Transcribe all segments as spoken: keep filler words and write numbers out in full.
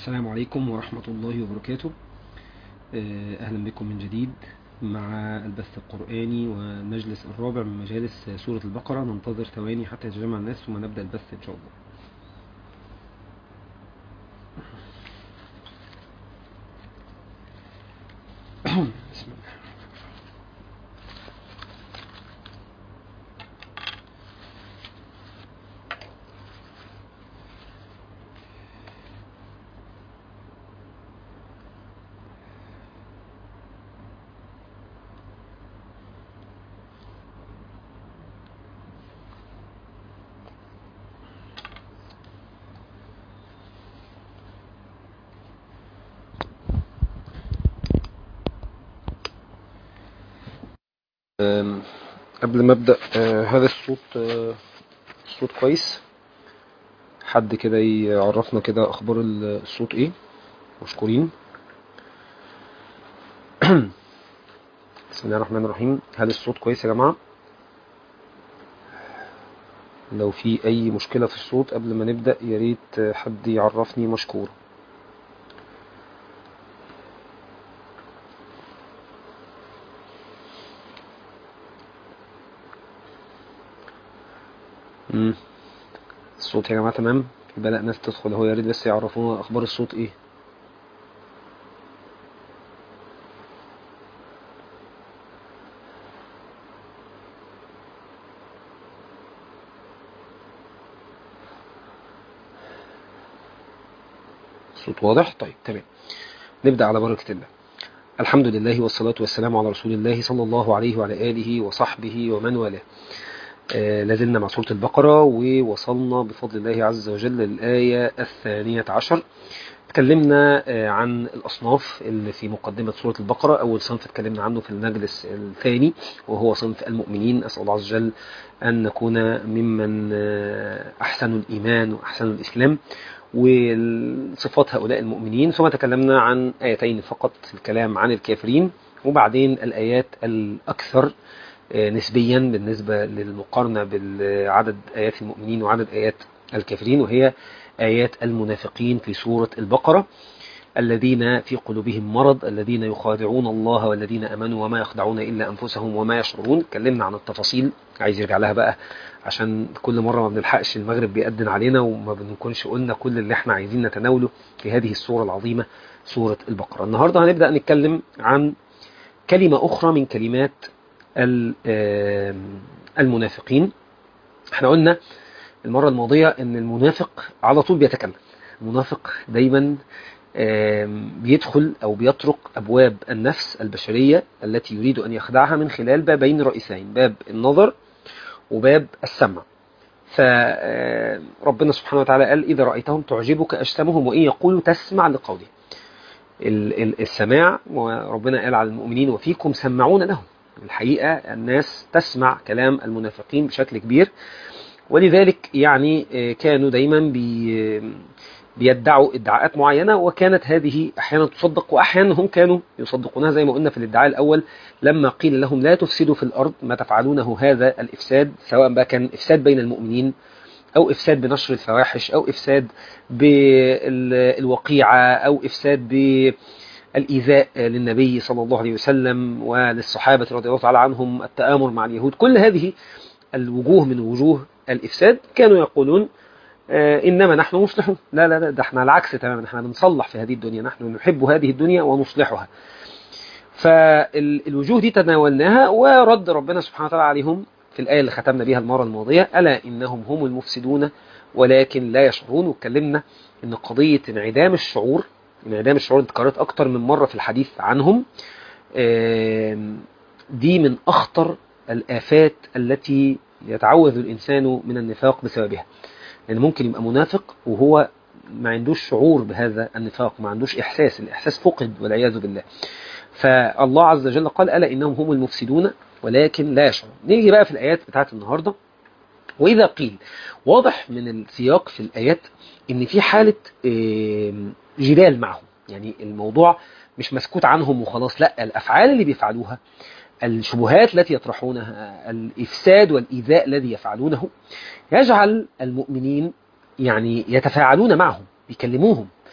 السلام عليكم ورحمة الله وبركاته. آه، أهلا بكم من جديد مع البث القرآني والمجلس الرابع من مجالس سورة البقرة. ننتظر ثواني حتى يتجمع الناس ثم نبدأ البث إن شاء الله. بسم الله. آم، قبل ما أبدأ، آه، هذا الصوت آه، الصوت كويس؟ حد كده يعرفنا كده أخبار الصوت إيه؟ مشكورين. بسم الله الرحمن الرحيم. هل الصوت كويس يا جماعة؟ لو في أي مشكلة في الصوت قبل ما نبدأ يا ريت حد يعرفني، مشكور. مم. الصوت يا جماعة تمام؟ بدأ ناس تدخل، هو يا ريت بس يعرفونا أخبار الصوت إيه. الصوت واضح؟ طيب تمام. نبدأ على بركة الله. الحمد لله والصلاة والسلام على رسول الله صلى الله عليه وعلى آله وصحبه ومن والاه. آه لازلنا مع سورة البقرة ووصلنا بفضل الله عز وجل للآية الثانية عشر. اتكلمنا آه عن الأصناف اللي في مقدمة سورة البقرة. أول صنف اتكلمنا عنه في المجلس الثاني وهو صنف المؤمنين. أسأل الله عز وجل أن نكون ممن آه أحسنوا الإيمان وأحسنوا الإسلام وصفات هؤلاء المؤمنين. ثم تكلمنا عن آيتين فقط في الكلام عن الكافرين، وبعدين الآيات الأكثر نسبيا بالنسبة للمقارنة بالعدد آيات المؤمنين وعدد آيات الكافرين، وهي آيات المنافقين في سورة البقرة. الذين في قلوبهم مرض، الذين يخادعون الله والذين أمنوا وما يخدعون إلا أنفسهم وما يشعرون. اتكلمنا عن التفاصيل، عايز يرجع لها بقى عشان كل مرة ما بنلحقش، المغرب بيأذن علينا وما بنكونش قلنا كل اللي احنا عايزين نتناوله في هذه السورة العظيمة سورة البقرة. النهاردة هنبدأ نتكلم عن كلمة أخرى من كلمات المنافقين. احنا قلنا المرة الماضية ان المنافق على طول بيتكلم. المنافق دايما بيدخل أو بيطرق أبواب النفس البشرية التي يريد أن يخدعها من خلال بابين رئيسين، باب النظر وباب السمع. فربنا سبحانه وتعالى قال: إذا رأيتهم تعجبك أجسامهم وإن يقولوا تسمع لقوله. السماع، وربنا قال على المؤمنين: وفيكم سمعون لهم. الحقيقة الناس تسمع كلام المنافقين بشكل كبير، ولذلك يعني كانوا دايما بي بيدعوا ادعاءات معينة، وكانت هذه أحيانا تصدق وأحيانا هم كانوا يصدقونها، زي ما قلنا في الادعاء الأول لما قيل لهم: لا تفسدوا في الأرض، ما تفعلونه هذا الإفساد، سواء بقى كان إفساد بين المؤمنين أو إفساد بنشر الفواحش أو إفساد بالوقيعة أو إفساد بالإيذاء للنبي صلى الله عليه وسلم وللصحابة رضي الله تعالى عنهم، التآمر مع اليهود. كل هذه الوجوه من وجوه الإفساد كانوا يقولون: آه إنما نحن مصلحون. لا لا لا، ده احنا العكس تماما، احنا بنصلح في هذه الدنيا، نحن نحب هذه الدنيا ونصلحها. فالوجوه دي تناولناها، ورد ربنا سبحانه وتعالى عليهم في الآية اللي ختمنا بها المرة الماضية: ألا إنهم هم المفسدون ولكن لا يشعرون. واتكلمنا إن قضية انعدام الشعور، انعدام الشعور اتكررت أكتر من مرة في الحديث عنهم. آه دي من أخطر الآفات التي يتعوذ الإنسان من النفاق بسببها، لأن ممكن يبقى منافق وهو ما عندوش شعور بهذا النفاق، ما عندوش إحساس، الإحساس فقد والعياذ بالله. فالله عز وجل قال: ألا إنهم هم المفسدون ولكن لا يشعرون. نيجي بقى في الآيات بتاعت النهاردة. وإذا قيل، واضح من السياق في الآيات إن في حالة جدال معهم، يعني الموضوع مش مسكوت عنهم وخلاص، لا، الأفعال اللي بيفعلوها، الشبهات التي يطرحونها، الإفساد والإيذاء الذي يفعلونه، يجعل المؤمنين يعني يتفاعلون معهم، يكلموهم،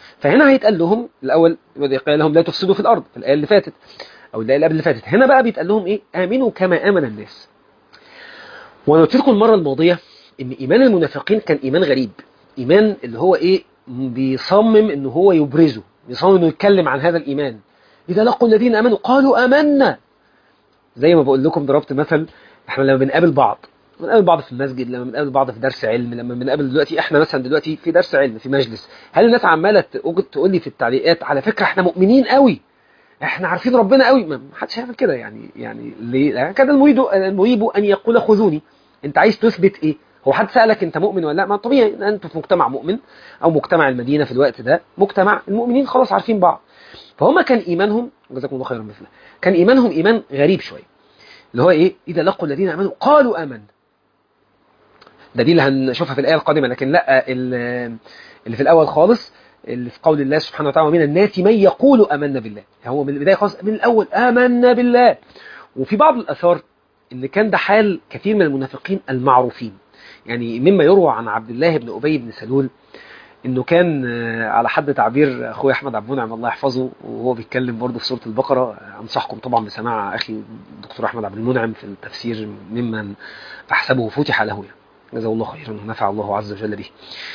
فهنا هيتقال لهم الاول، قال لهم لا تفسدوا في الارض في الايه اللي فاتت او الايه اللي قبل اللي فاتت. هنا بقى بيتقال لهم ايه؟ امنوا كما امن الناس. وانا قلت لكم المره الماضيه ان ايمان المنافقين كان ايمان غريب، ايمان اللي هو ايه؟ بيصمم ان هو يبرزه، بيصمم انه يتكلم عن هذا الايمان. اذا لقوا الذين امنوا قالوا امنا. زي ما بقول لكم ضربت مثل، احنا لما بنقابل بعض بنقابل بعض في المسجد، لما بنقابل بعض في درس علم، لما بنقابل دلوقتي احنا مثلا دلوقتي في درس علم في مجلس، هل الناس عماله تقول لي في التعليقات على فكره احنا مؤمنين قوي، احنا عارفين ربنا قوي؟ ما حدش هيعمل كده يعني. يعني ليه؟ كان المريد المريب ان يقول خذوني. انت عايز تثبت ايه؟ هو حد سالك انت مؤمن ولا لا؟ ما طبيعي ان انتوا في مجتمع مؤمن، او مجتمع المدينه في الوقت ده مجتمع المؤمنين خلاص عارفين بعض. فهم كان ايمانهم، جزاكم الله خيرا مثله، كان ايمانهم ايمان غريب شويه، اللي هو ايه؟ اذا لقوا الذين امنوا قالوا امنا. ده دي اللي هنشوفها في الايه القادمه، لكن لا، اللي في الاول خالص اللي في قول الله سبحانه وتعالى ومن الناس من يقول امنا بالله، هو من البدايه خالص من الاول امنا بالله. وفي بعض الاثار ان كان ده حال كثير من المنافقين المعروفين. يعني مما يروى عن عبد الله بن ابي بن سلول انه كان على حد تعبير اخوي احمد عبد المنعم الله يحفظه، وهو بيتكلم برضه في سوره البقره، انصحكم طبعا بسماع اخي الدكتور احمد عبد المنعم في التفسير ممن احسبه فتح له يعني، جزاه الله خيرا ونفع الله عز وجل به.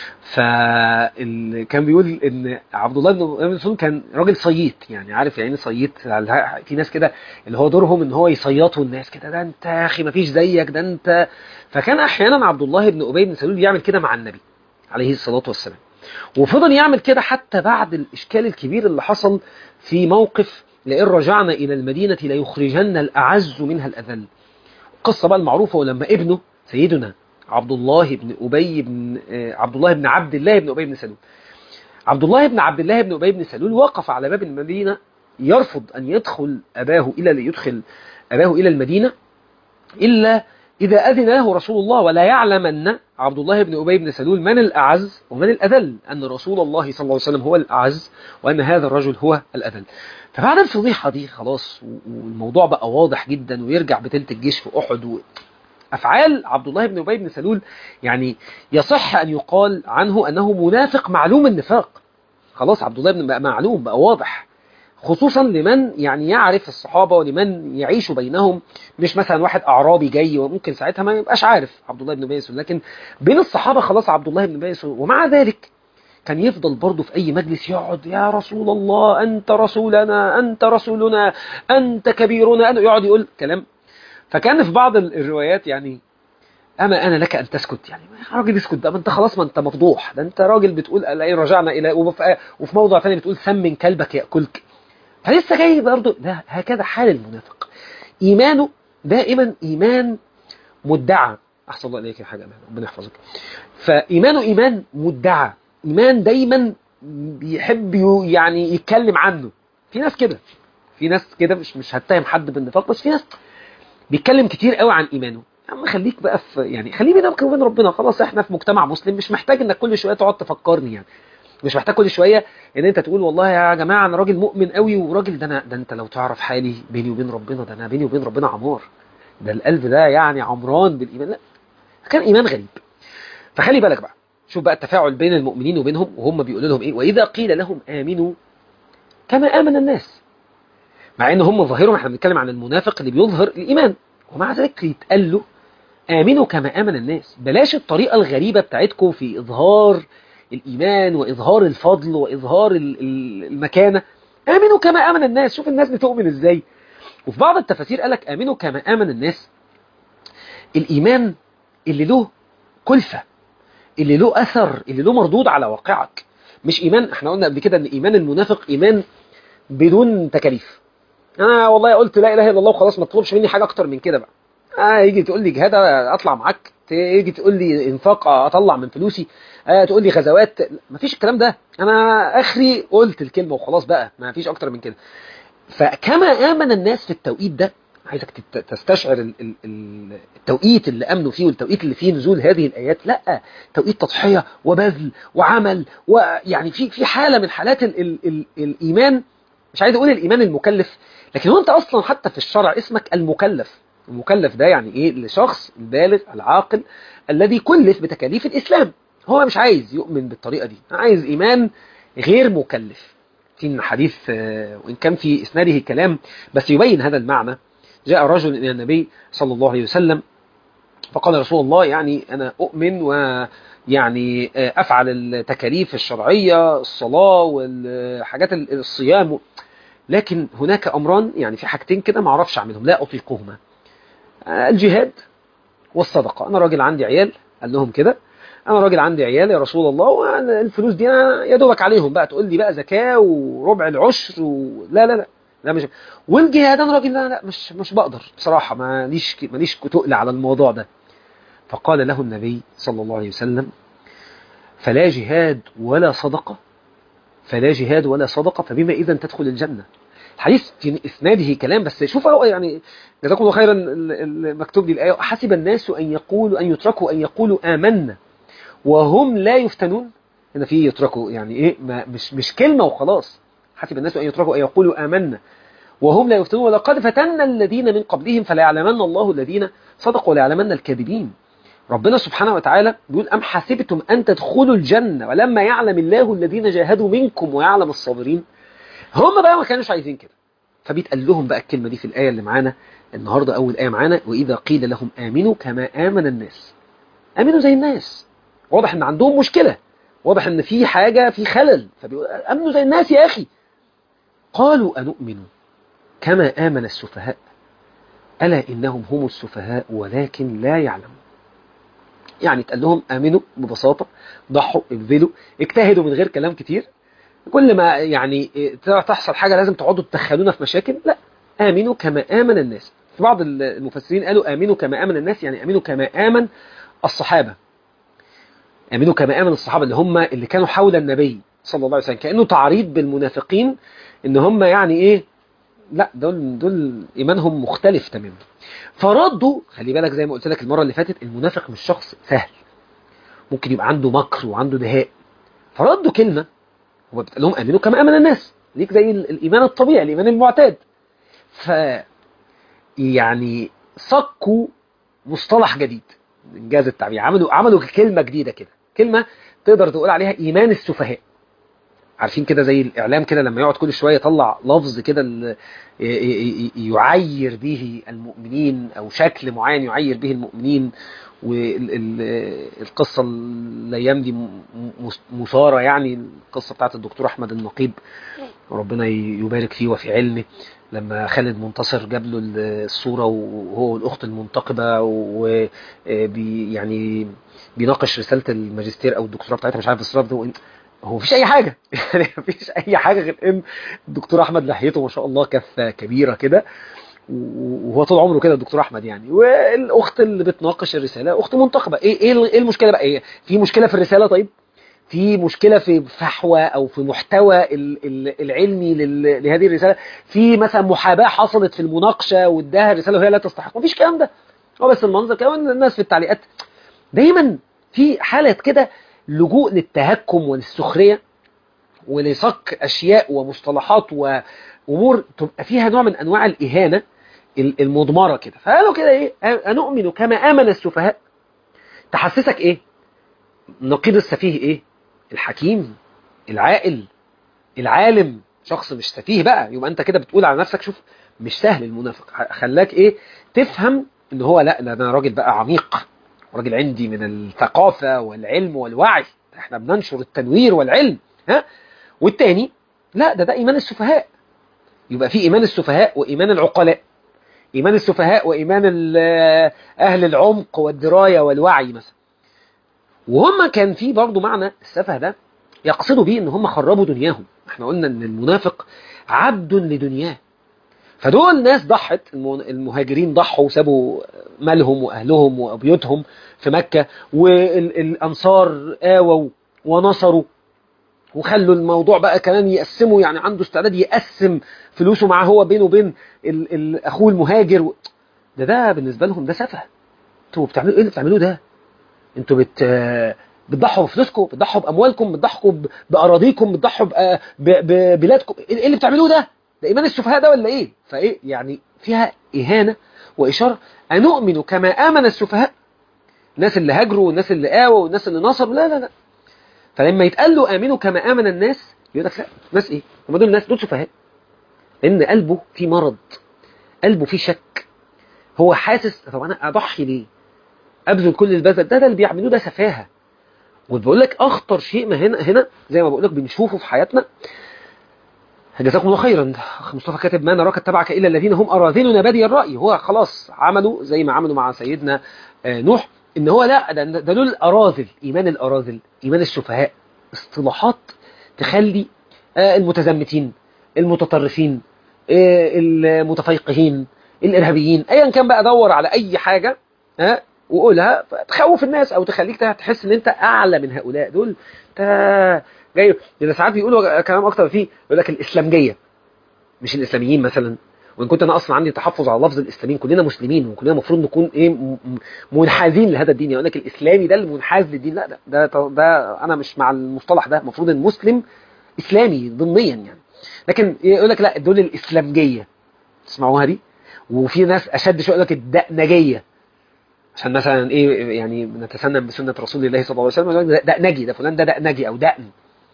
فكان بيقول ان عبد الله بن ابي سلول كان راجل صييط، يعني عارف يعني صييط؟ في ناس كده اللي هو دورهم ان هو يصيطوا الناس كده، ده انت يا اخي ما فيش زيك، ده انت. فكان احيانا عبد الله بن ابي بن سلول يعمل كده مع النبي عليه الصلاه والسلام، وفضل يعمل كده حتى بعد الإشكال الكبير اللي حصل في موقف لئن رجعنا إلى المدينة ليخرجن الأعز منها الأذل. القصة بقى المعروفة، ولما ابنه سيدنا عبد الله بن أبي بن عبد الله بن عبد الله بن أبي بن سلول عبد الله بن عبد الله بن أبي بن سلول وقف على باب المدينة يرفض أن يدخل أباه إلى ليدخل أباه إلى المدينة إلا إذا أذن له رسول الله، ولا يعلمن عبد الله بن أبي بن سلول من الأعز ومن الأذل، أن رسول الله صلى الله عليه وسلم هو الأعز وأن هذا الرجل هو الأذل. فبعد الفضيحة دي خلاص والموضوع بقى واضح جدا، ويرجع بتلت الجيش في أحد و... أفعال عبد الله بن أبي بن سلول يعني يصح أن يقال عنه أنه منافق معلوم النفاق. خلاص عبد الله بن بقى معلوم، بقى واضح، خصوصا لمن يعني يعرف الصحابة ولمن يعيش بينهم، مش مثلا واحد أعرابي جاي وممكن ساعتها ما يبقاش عارف عبد الله بن أبي سلول، لكن بين الصحابة خلاص عبد الله بن أبي سلول. ومع ذلك كان يفضل برضه في أي مجلس يقعد يا رسول الله أنت رسولنا أنت رسولنا أنت كبيرنا، أنه يقعد يقول كلام. فكان في بعض الروايات يعني أما أنا لك أن تسكت، يعني راجل اسكت بقى، ما أنت خلاص ما أنت مفضوح، ده أنت راجل بتقول ألا رجعنا إلى، وفي موضوع ثاني بتقول سمن كلبك يأكلك. فلسه جاي برضه. ده هكذا حال المنافق، إيمانه دائما إيمان مدعى. أحسن الله إليك يا حاجة، ربنا يحفظك. فإيمانه إيمان مدعى، إيمان دايما بيحب يعني يتكلم عنه. في ناس كده، في ناس كده مش مش هتهم حد بالنفاق، بس في ناس بيتكلم كتير قوي عن إيمانه. يا عم خليك بقى في يعني خليه بينك وبين ربنا، خلاص احنا في مجتمع مسلم، مش محتاج انك كل شويه تقعد تفكرني، يعني مش محتاج كل شويه ان انت تقول والله يا جماعه انا راجل مؤمن قوي وراجل ده انا ده انت لو تعرف حالي بيني وبين ربنا، ده انا بيني وبين ربنا عمار، ده القلب ده يعني عمران بالايمان. لا، كان ايمان غريب. فخلي بالك بقى، شوف بقى التفاعل بين المؤمنين وبينهم، وهم بيقولوا لهم ايه؟ واذا قيل لهم امنوا كما امن الناس. مع ان هم ظاهرهم، احنا بنتكلم عن المنافق اللي بيظهر الايمان، ومع ذلك يتقال له آمنوا كما آمن الناس. بلاش الطريقة الغريبة بتاعتكم في إظهار الإيمان وإظهار الفضل وإظهار المكانة. آمنوا كما آمن الناس. شوف الناس بتؤمن إزاي. وفي بعض التفاسير قالك آمنوا كما آمن الناس، الإيمان اللي له كلفة، اللي له أثر، اللي له مردود على واقعك. مش إيمان، احنا قلنا قبل كده أن إيمان المنافق إيمان بدون تكاليف. أنا والله قلت لا إله إلا الله وخلاص، ما تطلبش مني حاجة أكتر من كده بقى. آه يجي تقول لي جهاد اطلع معاك، تيجي تقول لي انفاق اطلع من فلوسي، آه تقول لي غزوات، مفيش الكلام ده. انا اخري قلت الكلمه وخلاص بقى، ما فيش اكتر من كده. فكما امن الناس في التوقيت ده، عايزك تستشعر التوقيت اللي امنوا فيه والتوقيت اللي فيه نزول هذه الايات. لا، توقيت تضحيه وبذل وعمل، ويعني في في حاله من حالات ال ال ال الايمان. مش عايز اقول الايمان المكلف، لكن هو انت اصلا حتى في الشرع اسمك المكلف. المكلف ده يعني ايه؟ لشخص البالغ العاقل الذي كلف بتكاليف الاسلام. هو مش عايز يؤمن بالطريقه دي، عايز ايمان غير مكلف. في حديث وإن كان في إسناده كلام بس يبين هذا المعنى. جاء رجل إلى النبي صلى الله عليه وسلم فقال رسول الله يعني أنا أؤمن ويعني أفعل التكاليف الشرعية الصلاة والحاجات الصيام، لكن هناك أمران يعني في حاجتين كده ما أعرفش أعملهم لا أطيقهما، الجهاد والصدقة. أنا راجل عندي عيال، قال لهم كده أنا راجل عندي عيال يا رسول الله والفلوس دي أنا يا دوبك عليهم بقى تقول لي بقى زكاة وربع العشر و... لا لا لا لا مش، والجهاد أنا راجل لا لا مش مش بقدر بصراحة، ماليش ماليش تقل على الموضوع ده. فقال له النبي صلى الله عليه وسلم فلا جهاد ولا صدقة، فلا جهاد ولا صدقة فبما إذا تدخل الجنة. الحديث في إسناده كلام بس شوف يعني جزاكم الله خيرا المكتوب لي الآية حسب الناس أن يقولوا أن يتركوا أن يقولوا آمنا وهم لا يفتنون. هنا في يتركوا يعني إيه ما مش مش كلمة وخلاص، حسب الناس أن يتركوا أن يقولوا آمنا وهم لا يفتنون ولقد فتنا الذين من قبلهم فلا يعلمن الله الذين صدقوا ولا يعلمن الكاذبين. ربنا سبحانه وتعالى بيقول أم حسبتم أن تدخلوا الجنة ولما يعلم الله الذين جاهدوا منكم ويعلم الصابرين. هم بقى ما كانوش عايزين كده، فبيتقال لهم بقى الكلمة دي في الآية اللي معانا النهاردة أول آية معانا وإذا قيل لهم آمنوا كما آمن الناس. آمنوا زي الناس، واضح إن عندهم مشكلة، واضح إن في حاجة في خلل، فبيقول آمنوا زي الناس يا أخي. قالوا أنؤمن كما آمن السفهاء ألا إنهم هم السفهاء ولكن لا يعلمون. يعني تقال لهم آمنوا ببساطة، ضحوا ابذلوا اجتهدوا من غير كلام كتير. كل ما يعني تحصل حاجة لازم تقعدوا تدخلونا في مشاكل، لا آمنوا كما آمن الناس. في بعض المفسرين قالوا آمنوا كما آمن الناس يعني آمنوا كما آمن الصحابة، آمنوا كما آمن الصحابة اللي هم اللي كانوا حول النبي صلى الله عليه وسلم، كأنه تعريض بالمنافقين إن هم يعني إيه لا دول دول إيمانهم مختلف تماما. فردوا، خلي بالك زي ما قلت لك المرة اللي فاتت المنافق مش شخص سهل، ممكن يبقى عنده مكر وعنده دهاء. فردوا كلمة هو بتقول لهم آمنوا كما آمن الناس، ليك زي الإيمان الطبيعي الإيمان المعتاد. ف يعني صكوا مصطلح جديد إنجاز التعبير، عملوا عملوا كلمة جديدة كده، كلمة تقدر تقول عليها إيمان السفهاء. عارفين كده زي الإعلام كده لما يقعد كل شوية يطلع لفظ كده يعير به المؤمنين أو شكل معين يعير به المؤمنين. والقصة الأيام دي مثارة، يعني القصة بتاعت الدكتور أحمد النقيب ربنا يبارك فيه وفي علمه، لما خالد منتصر جاب له الصورة وهو والأخت المنتقبة وبي يعني بيناقش رسالة الماجستير أو الدكتوراه بتاعتها مش عارف الصورة ده، هو مفيش أي حاجة يعني مفيش أي حاجة غير إن الدكتور أحمد لحيته ما شاء الله كفة كبيرة كده، وهو طول عمره كده الدكتور احمد يعني، والاخت اللي بتناقش الرساله اخت منتخبه. ايه ايه المشكله بقى؟ ايه في مشكله في الرساله؟ طيب في مشكله في فحوى او في محتوى العلمي لهذه الرساله؟ في مثلا محاباه حصلت في المناقشه واداها الرساله وهي لا تستحق؟ مفيش الكلام ده، هو بس المنظر كده. الناس في التعليقات دايما في حاله كده لجوء للتهكم وللسخريه ولصك اشياء ومصطلحات وامور تبقى فيها نوع من انواع الاهانه المضمرة كده. فقالوا كده ايه أنؤمن كما آمن السفهاء، تحسسك ايه نقيض السفيه ايه؟ الحكيم العاقل العالم، شخص مش سفيه بقى. يبقى انت كده بتقول على نفسك شوف مش سهل المنافق، خلاك ايه تفهم ان هو لا ده انا راجل بقى عميق، راجل عندي من الثقافة والعلم والوعي، احنا بننشر التنوير والعلم ها. والتاني لا ده ده ايمان السفهاء. يبقى في ايمان السفهاء وايمان العقلاء، إيمان السفهاء وإيمان أهل العمق والدراية والوعي مثلا. وهم كان في برضو معنى السفه ده يقصدوا به إن هم خربوا دنياهم. احنا قلنا إن المنافق عبد لدنياه، فدول ناس ضحت، المهاجرين ضحوا وسابوا مالهم وأهلهم وأبيوتهم في مكة، والأنصار آووا ونصروا وخلوا الموضوع بقى كمان يقسموا، يعني عنده استعداد يقسم فلوسه معاه هو بينه وبين ال ال اخوه المهاجر. ده ده بالنسبه لهم ده سفه. انتوا بتعملوا ايه اللي بتعملوه ده؟ انتوا بت بتضحوا بفلوسكم، بتضحوا باموالكم، بتضحوا باراضيكم، بتضحوا ببلادكم، ايه اللي بتعملوه ده؟ ده ايمان السفهاء ده ولا ايه؟ فايه يعني فيها اهانه واشاره. انؤمن كما امن السفهاء، الناس اللي هاجروا والناس اللي آووا والناس اللي نصروا، لا لا لا. فلما يتقال له آمنوا كما آمن الناس يقول لك لا، ناس ايه؟ هم دول ناس، دول سفهاء، لان قلبه فيه مرض، قلبه فيه شك. هو حاسس طب انا اضحي ليه؟ ابذل كل البذل ده، ده اللي بيعملوه ده سفاهه. وبقول لك اخطر شيء ما هنا هنا زي ما بقول لك بنشوفه في حياتنا. جزاكم الله خيرا. اخ مصطفى كاتب ما نراك اتبعك الا الذين هم اراذلنا بادي الراي. هو خلاص عملوا زي ما عملوا مع سيدنا نوح، ان هو لا، ده, ده دول الاراذل. ايمان الاراذل، ايمان السفهاء، اصطلاحات تخلي المتزمتين، المتطرفين، المتفيقهين، الارهابيين، ايا كان بقى، دور على اي حاجه ها وقولها تخوف الناس او تخليك تحس ان انت اعلى من هؤلاء. دول جاي لان ساعات بيقولوا كلام اكتر فيه، يقول لك الاسلامجيه مش الاسلاميين مثلا. وان كنت انا اصلا عندي تحفظ على لفظ الاسلاميين، كلنا مسلمين وكلنا المفروض نكون ايه، منحازين لهذا الدين. يقول لك الاسلامي ده المنحاز للدين، لا ده, ده ده انا مش مع المصطلح ده. المفروض المسلم اسلامي ضمنيا يعني. لكن يقول لك لا، دول الاسلامجيه، تسمعوها دي. وفي ناس اشد شويه يقول لك الدقنجيه، عشان مثلا ايه يعني نتسنن بسنه رسول الله صلى الله عليه وسلم، دقنجي، ده فلان ده دقنجي او دقن،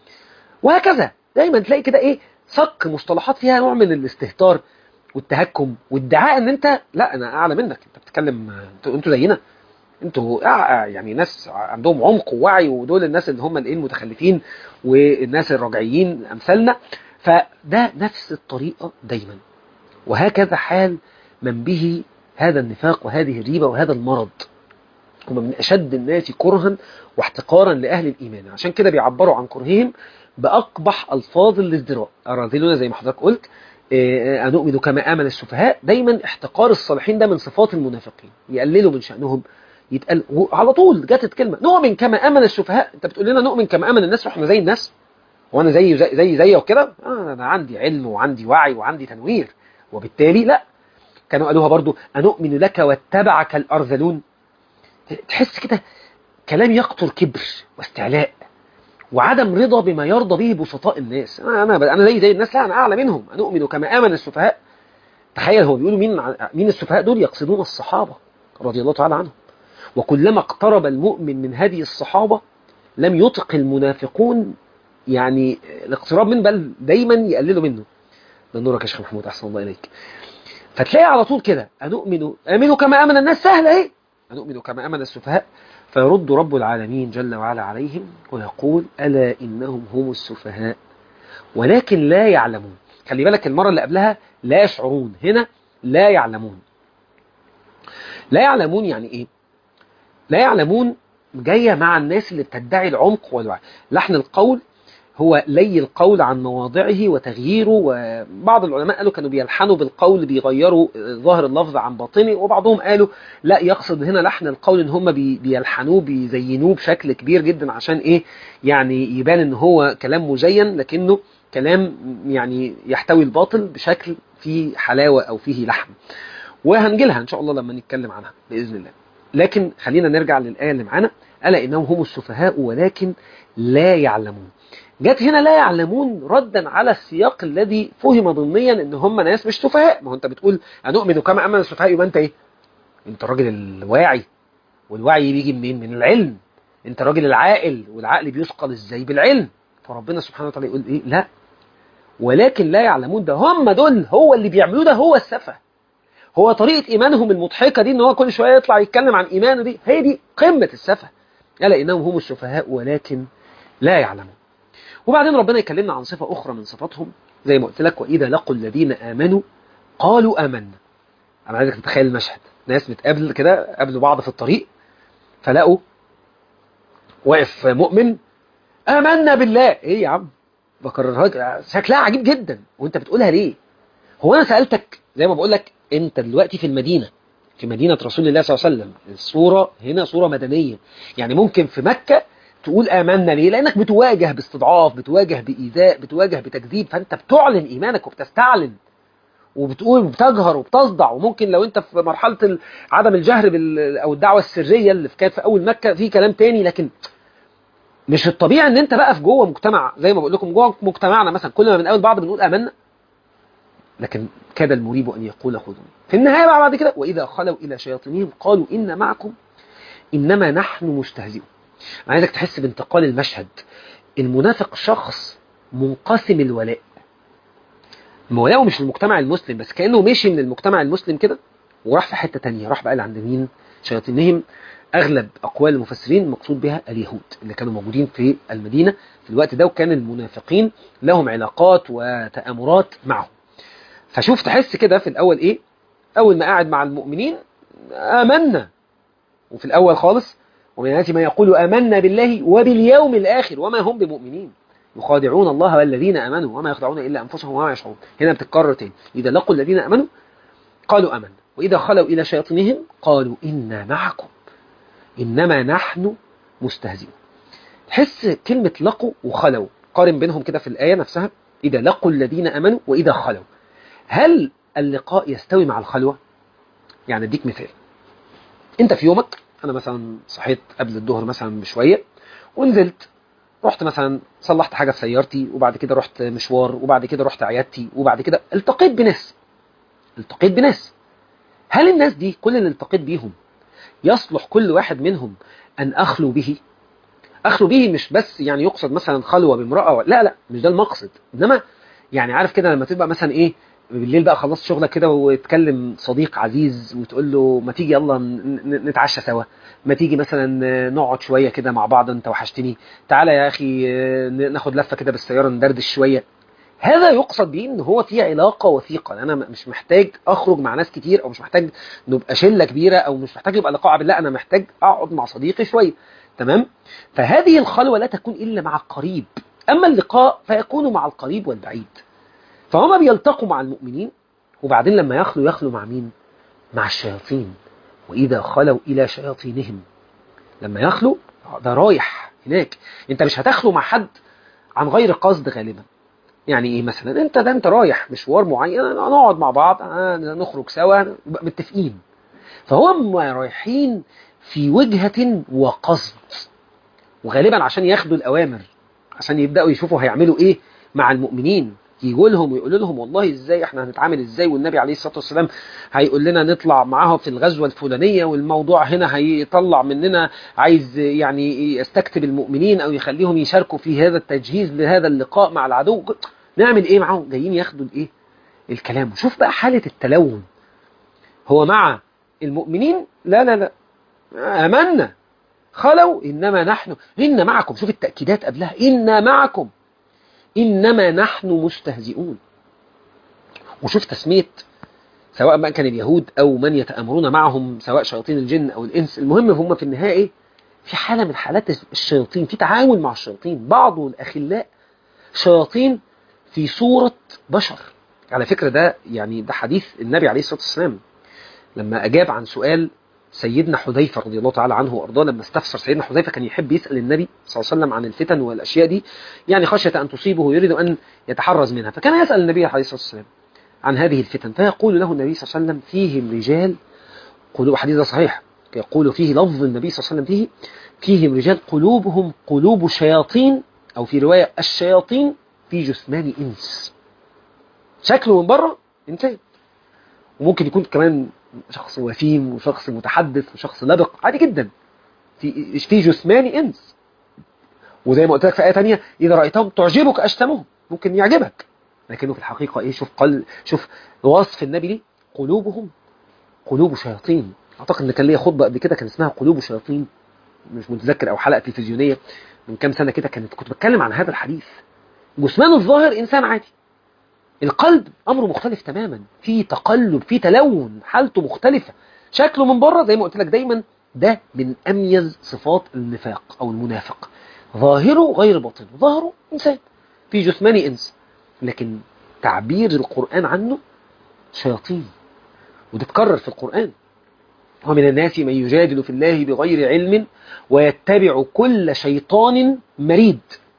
وهكذا. دايما تلاقي كده ايه، صك مصطلحات فيها نوع من الاستهتار والتهكم وادعاء ان انت لا، انا اعلى منك، انت بتتكلم، انتوا انتوا زينا، انتوا يعني ناس عندهم عمق ووعي، ودول الناس اللي هم الايه المتخلفين والناس الرجعيين امثالنا. فده نفس الطريقه دايما. وهكذا حال من به هذا النفاق وهذه الريبه وهذا المرض. هم من اشد الناس كرها واحتقارا لاهل الايمان. عشان كده بيعبروا عن كرههم باقبح الفاظ الازدراء. اراذلنا زي ما حضرتك قلت، أنؤمن كما آمن السفهاء. دايما احتقار الصالحين ده من صفات المنافقين، يقللوا من شأنهم، يتقل على طول. جت الكلمة نؤمن كما آمن السفهاء، انت بتقول لنا نؤمن كما آمن الناس واحنا زي الناس؟ وانا زي زي زي, زي وكده؟ آه انا عندي علم وعندي وعي وعندي تنوير، وبالتالي لا. كانوا قالوها برضو أنؤمن لك واتبعك الأرذلون. تحس كده كلام يقتل كبر واستعلاء وعدم رضا بما يرضى به بسطاء الناس. انا انا انا زي زي الناس، لا انا اعلى منهم. انؤمن كما امن السفهاء. تخيل هو بيقولوا مين مين السفهاء دول؟ يقصدون الصحابه رضي الله تعالى عنهم. وكلما اقترب المؤمن من هذه الصحابه لم يطق المنافقون يعني الاقتراب منه، بل دايما يقللوا منه. ده نورك يا شيخ محمود، احسن الله اليك. فتلاقي على طول كده انؤمن امنوا كما امن الناس، سهله اهي. انؤمن كما امن السفهاء. فيرد رب العالمين جل وعلا عليهم ويقول ألا إنهم هم السفهاء ولكن لا يعلمون. خلي بالك المرة اللي قبلها لا يشعرون، هنا لا يعلمون. لا يعلمون يعني إيه؟ لا يعلمون جاية مع الناس اللي بتدعي العمق والوعي. لحن القول هو لي القول عن مواضعه وتغييره. وبعض العلماء قالوا كانوا بيلحنوا بالقول، بيغيروا ظاهر اللفظ عن باطنه. وبعضهم قالوا لا، يقصد هنا لحن القول ان هم بيلحنوه بيزينوه بشكل كبير جدا، عشان ايه؟ يعني يبان ان هو كلام مزين لكنه كلام يعني يحتوي الباطل بشكل فيه حلاوة او فيه لحن. وهنجيلها ان شاء الله لما نتكلم عنها بإذن الله. لكن خلينا نرجع للآية اللي معانا. ألا إنهم هم السفهاء ولكن لا يعلمون. جت هنا لا يعلمون ردا على السياق الذي فهم ضمنيا ان هم ناس مش سفهاء. ما هو انت بتقول انؤمن كما امن السفهاء، يبقى انت ايه؟ انت الراجل الواعي، والوعي بيجي منين؟ من العلم. انت الراجل العاقل، والعقل بيثقل ازاي؟ بالعلم. فربنا سبحانه وتعالى يقول ايه؟ لا، ولكن لا يعلمون. ده هم دول، هو اللي بيعملوه ده هو السفه. هو طريقه ايمانهم المضحكه دي، ان هو كل شويه يطلع يتكلم عن ايمانه، دي هي دي قمه السفه. الا انهم هم السفهاء ولكن لا يعلمون. وبعدين ربنا يكلمنا عن صفة أخرى من صفاتهم زي ما قلت لك، وإذا لقوا الذين آمنوا قالوا آمنا. أنا عايزك تتخيل المشهد، ناس بتقابل كده، قابلوا بعض في الطريق فلقوا واقف مؤمن آمنا بالله. إيه يا عم؟ بكررها، شكلها عجيب جدا وأنت بتقولها ليه؟ هو أنا سألتك زي ما بقول لك، أنت دلوقتي في المدينة، في مدينة رسول الله صلى الله عليه وسلم. الصورة هنا صورة مدنية. يعني ممكن في مكة تقول آمنا ليه؟ لأنك بتواجه باستضعاف، بتواجه بإيذاء، بتواجه بتكذيب، فأنت بتعلن إيمانك وبتستعلن وبتقول وبتجهر وبتصدع. وممكن لو أنت في مرحلة عدم الجهر بال أو الدعوة السرية اللي كانت في أول مكة في كلام تاني، لكن مش الطبيعي إن أنت بقى في جوه مجتمع زي ما بقول لكم، جوه مجتمعنا مثلا كل ما بنقابل بعض بنقول آمنا، لكن كاد المريب أن يقول خذوني. في النهاية بقى بعد كده وإذا خلوا إلى شياطينهم قالوا إن معكم إنما نحن مستهزئون. أنا عايزك تحس بانتقال المشهد. المنافق شخص منقسم الولاء. ولاؤه مش المجتمع المسلم بس، كأنه مشي من المجتمع المسلم كده وراح في حتة تانية، راح بقى عند مين؟ شياطينهم. أغلب أقوال المفسرين مقصود بها اليهود اللي كانوا موجودين في المدينة في الوقت ده، وكان المنافقين لهم علاقات وتآمرات معهم. فشوف تحس كده في الأول إيه؟ أول ما قاعد مع المؤمنين آمنا، وفي الأول خالص ومن الناس ما يقول آمنا بالله وباليوم الآخر وما هم بمؤمنين يخادعون الله والذين آمنوا وما يخدعون إلا أنفسهم وما يشعرون. هنا بتتكرر تاني، إذا لقوا الذين آمنوا قالوا آمنا وإذا خلوا إلى شياطينهم قالوا إنا معكم إنما نحن مستهزئون. تحس كلمة لقوا وخلوا، قارن بينهم كده في الآية نفسها، إذا لقوا الذين آمنوا وإذا خلوا. هل اللقاء يستوي مع الخلوة؟ يعني اديك مثال، انت في يومك، انا مثلا صحيت قبل الظهر مثلا بشوية ونزلت، رحت مثلا صلحت حاجة في سيارتي، وبعد كده رحت مشوار، وبعد كده رحت عيادتي، وبعد كده التقيت بناس التقيت بناس هل الناس دي كل اللي التقيت بيهم يصلح كل واحد منهم أن أخلو به؟ أخلو به مش بس يعني يقصد مثلا خلوة بامرأة، لا لا مش ده المقصد، إنما يعني عارف كده لما تبقى مثلا إيه بالليل بقى خلصت شغلك كده وتكلم صديق عزيز وتقول له ما تيجي يلا نتعشى سوا، ما تيجي مثلا نقعد شوية كده مع بعض، انت وحشتني، تعالى يا أخي ناخد لفة كده بالسيارة ندردش شوية. هذا يقصد بيه ان هو في علاقة وثيقة، انا مش محتاج اخرج مع ناس كتير، او مش محتاج نبقى شلة كبيرة، او مش محتاج يبقى لقاء بالله، انا محتاج اقعد مع صديقي شوية. تمام. فهذه الخلوة لا تكون الا مع القريب، اما اللقاء فيكون مع القريب والبعيد. فهما بيلتقوا مع المؤمنين، وبعدين لما يخلوا يخلوا مع مين؟ مع الشياطين. وإذا خلوا إلى شياطينهم، لما يخلوا ده رايح هناك. انت مش هتخلو مع حد عن غير قصد غالبا. يعني ايه مثلا؟ انت ده انت رايح مشوار معين، نقعد مع بعض نخرج سوا متفقين، فهم رايحين في وجهة وقصد، وغالبا عشان ياخدوا الأوامر، عشان يبدأوا يشوفوا هيعملوا ايه مع المؤمنين، يجوا لهم ويقولوا لهم والله ازاي احنا هنتعامل ازاي، والنبي عليه الصلاة والسلام هيقول لنا نطلع معاها في الغزوة الفلانية، والموضوع هنا هيطلع مننا عايز يعني يستكتب المؤمنين او يخليهم يشاركوا في هذا التجهيز لهذا اللقاء مع العدو. نعمل ايه معاهم؟ جايين ياخدوا الايه؟ الكلام. شوف بقى حالة التلون، هو مع المؤمنين لا لا لا آمنا، خلوا إنما نحن إن معكم، شوف التأكيدات قبلها، إن معكم إنما نحن مستهزئون. وشوف تسمية سواء ما كان اليهود أو من يتأمرون معهم، سواء شياطين الجن أو الإنس، المهم هم في النهاية إيه؟ في حالة من حالات الشياطين، في تعامل مع الشياطين، بعض الأخلاء شياطين في صورة بشر. على فكرة ده يعني ده حديث النبي عليه الصلاة والسلام لما أجاب عن سؤال سيدنا حذيفة رضي الله تعالى عنه وأرضاه، لما استفسر سيدنا حذيفة كان يحب يسأل النبي صلى الله عليه وسلم عن الفتن والأشياء دي، يعني خشية أن تصيبه يريد أن يتحرز منها، فكان يسأل النبي عليه الصلاة والسلام عن هذه الفتن، فيقول له النبي صلى الله عليه وسلم فيهم رجال قلوب، حديث صحيح يقول فيه لفظ النبي صلى الله عليه وسلم فيه فيهم رجال قلوبهم قلوب شياطين، أو في رواية الشياطين في جثمان إنس، شكله من بره إنسان، وممكن يكون كمان شخص وسيم وشخص متحدث وشخص لبق عادي جدا، في في جثمان إنس. وزي ما قلت لك في آية تانية إذا رأيتهم تعجبك أجسامهم، ممكن يعجبك، لكنه في الحقيقة إيه؟ شوف قل شوف وصف النبي ليه قلوبهم قلوب شياطين. أعتقد إن كان ليا خطبة قبل كده كان اسمها قلوب شياطين، مش متذكر، أو حلقة تلفزيونية من كام سنة كده كانت كنت بتكلم عن هذا الحديث. جثمان الظاهر إنسان عادي، القلب أمره مختلف تماما، في تقلب، في تلون، حالته مختلفة، شكله من بره زي ما قلت لك دايما ده من أميز صفات النفاق أو المنافق، ظاهره غير باطنه، ظاهره إنسان في جثمان إنس، لكن تعبير القرآن عنه شياطين، وتتكرر في القرآن، ومن الناس من يجادل في الله بغير علم ويتبع كل شيطان مريد،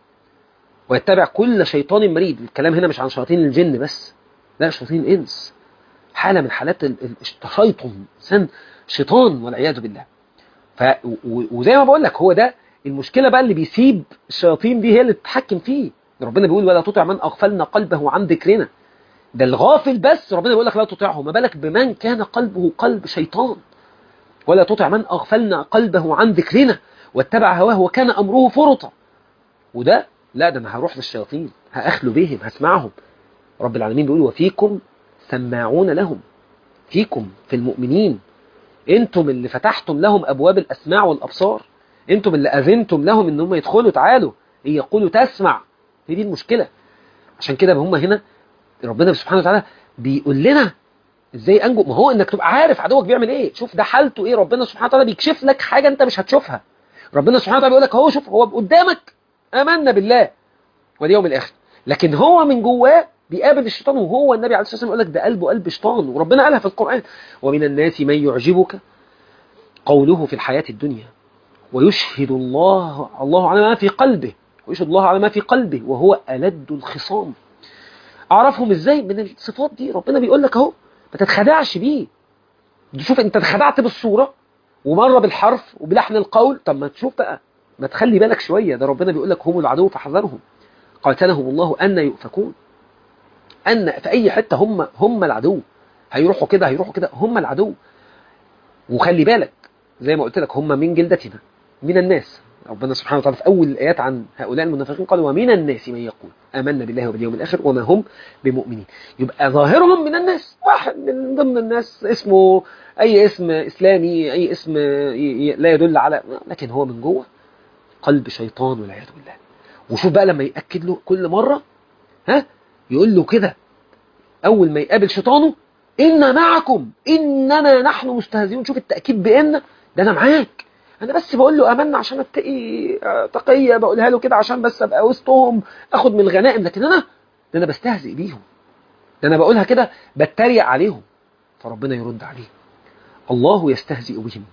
ويتبع كل شيطان مريد. الكلام هنا مش عن شياطين الجن بس، لا شياطين الإنس، حالة من حالات التشيطن، إنسان شيطان والعياذ بالله. ف وزي ما بقول لك هو ده المشكلة بقى، اللي بيسيب الشياطين دي هي اللي تتحكم فيه. ربنا بيقول ولا تطع من أغفلنا قلبه عن ذكرنا، ده الغافل بس ربنا بيقول لك لا تطعه، ما بالك بمن كان قلبه قلب شيطان. ولا تطع من أغفلنا قلبه عن ذكرنا واتبع هواه وكان أمره فرطا. وده لا، ده أنا هروح للشياطين، هأخلو بهم، هسمعهم. رب العالمين بيقول وفيكم سماعون لهم، فيكم في المؤمنين، انتم اللي فتحتم لهم أبواب الأسماع والأبصار، انتم اللي أذنتم لهم ان هم يدخلوا، تعالوا إن يقولوا تسمع. هي دي المشكلة. عشان كده هم هنا ربنا سبحانه وتعالى بيقول لنا ازاي انجو. ما هو انك تبقى عارف عدوك بيعمل ايه، شوف ده حالته ايه. ربنا سبحانه وتعالى بيكشف لك حاجة انت مش هتشوفها. ربنا سبحانه وتعالى بيقول لك هو شوف هو قدامك آمنا بالله واليوم الآخر، لكن هو من جواه بيقابل الشيطان. وهو النبي عليه الصلاة والسلام يقول لك ده قلبه قلب شيطان، وربنا قالها في القرآن ومن الناس من يعجبك قوله في الحياة الدنيا ويشهد الله الله على ما في قلبه، ويشهد الله على ما في قلبه وهو ألد الخصام. أعرفهم إزاي؟ من الصفات دي. ربنا بيقول لك أهو ما تتخدعش بيه. شوف أنت اتخدعت بالصورة ومرة بالحرف وبلحن القول، طب ما تشوف بقى، ما تخلي بالك شوية. ده ربنا بيقول لك هم العدو فاحذرهم قاتلهم الله أن يؤفكون. أن في أي حتة هم هم العدو، هيروحوا كده هيروحوا كده، هم العدو. وخلي بالك زي ما قلت لك هم من جلدتنا، من الناس. ربنا سبحانه وتعالى في أول الآيات عن هؤلاء المنافقين قال ومن الناس من يقول آمنا بالله وباليوم الآخر وما هم بمؤمنين. يبقى ظاهرهم من الناس، واحد من ضمن الناس اسمه أي اسم إسلامي، أي اسم لا يدل على، لكن هو من جوه قلب شيطان والعياذ بالله. وشوف بقى لما يأكد له كل مرة، ها يقول له كده أول ما يقابل شيطانه إن معكم إنما نحن مستهزئون. شوف التأكيد بإن ده أنا معاك، أنا بس بقول له أمنا عشان أتقي تقية، بقولها له كده عشان بس أبقى وسطهم أخد من الغنائم، لكن أنا ده أنا بستهزئ بيهم، ده أنا بقولها كده بتريق عليهم. فربنا يرد عليه الله يستهزئ بهم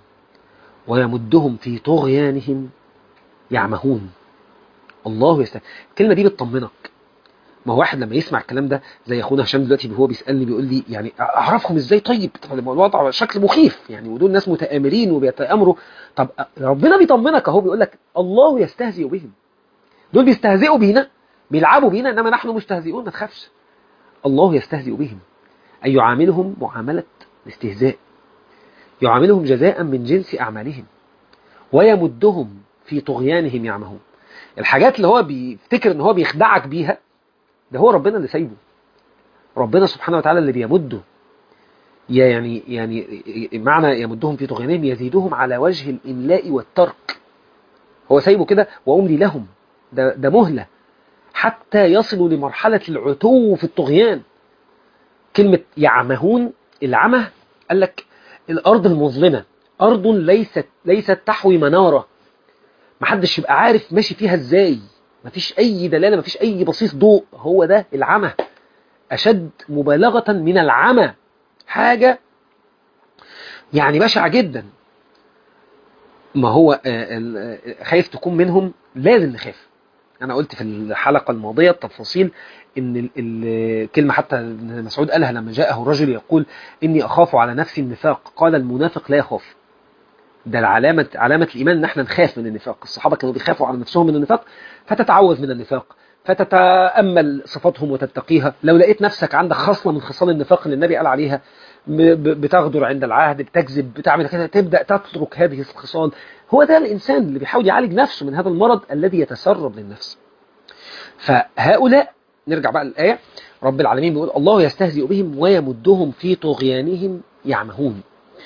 ويمدهم في طغيانهم يعمهون. الله يستهزئ. الكلمة دي بتطمنك. ما هو واحد لما يسمع الكلام ده زي اخونا هشام دلوقتي هو بيسالني بيقول لي يعني اعرفهم ازاي؟ طيب الوضع شكل مخيف يعني، ودول ناس متآمرين وبيتآمروا. طب ربنا بيطمنك اهو بيقول لك الله يستهزئ بهم. دول بيستهزئوا بينا بيلعبوا بينا، انما نحن مستهزئون، ما تخافش. الله يستهزئ بهم اي يعاملهم معامله الاستهزاء، يعاملهم جزاء من جنس اعمالهم ويمدهم في طغيانهم يعمهون. الحاجات اللي هو بيفتكر ان هو بيخدعك بيها ده هو ربنا اللي سايبه. ربنا سبحانه وتعالى اللي بيمده، يعني يعني معنى يمدهم في طغيانهم يزيدهم على وجه الإملاء والترك. هو سايبه كده وأملي لهم، ده, ده مهلة حتى يصلوا لمرحلة العتو في الطغيان. كلمة يعمهون، العمه قال لك الأرض المظلمة، أرض ليست ليست تحوي منارة، محدش يبقى عارف ماشي فيها ازاي، مفيش أي دلالة، مفيش أي بصيص ضوء. هو ده العمه، أشد مبالغة من العمى، حاجة يعني بشعة جدا. ما هو خايف تكون منهم، لازم نخاف. أنا قلت في الحلقة الماضية التفاصيل إن الكلمة حتى ابن مسعود قالها لما جاءه الرجل يقول إني أخاف على نفسي النفاق، قال المنافق لا يخاف. ده العلامة، علامة الإيمان إن احنا نخاف من النفاق. الصحابة كانوا بيخافوا على نفسهم من النفاق فتتعوذ من النفاق، فتتأمل صفاتهم وتتقيها. لو لقيت نفسك عندك خصلة من خصال النفاق اللي النبي قال عليها، بتغدر عند العهد، بتكذب، بتعمل كده، تبدأ تترك هذه الخصال. هو ده الإنسان اللي بيحاول يعالج نفسه من هذا المرض الذي يتسرب للنفس. فهؤلاء نرجع بقى للآية، رب العالمين بيقول الله يستهزئ بهم ويمدهم في طغيانهم يعمهون.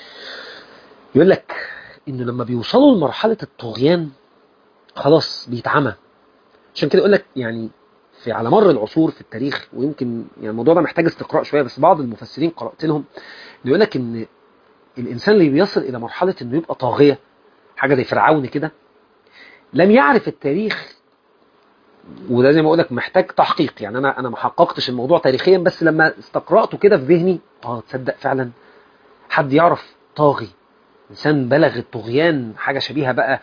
يقول لك إنه لما بيوصلوا لمرحلة الطغيان خلاص بيتعمى. عشان كده يقول لك يعني في على مر العصور في التاريخ، ويمكن يعني الموضوع ده محتاج استقراء شوية، بس بعض المفسرين قرأت لهم يقول لك إن الإنسان اللي بيصل إلى مرحلة إنه يبقى طاغية، حاجة زي فرعون كده، لم يعرف التاريخ. وده زي ما أقول لك محتاج تحقيق، يعني أنا أنا ما حققتش الموضوع تاريخيا، بس لما استقرأته كده في ذهني آه تصدق فعلا حد يعرف طاغي، إنسان بلغ الطغيان، حاجة شبيهة بقى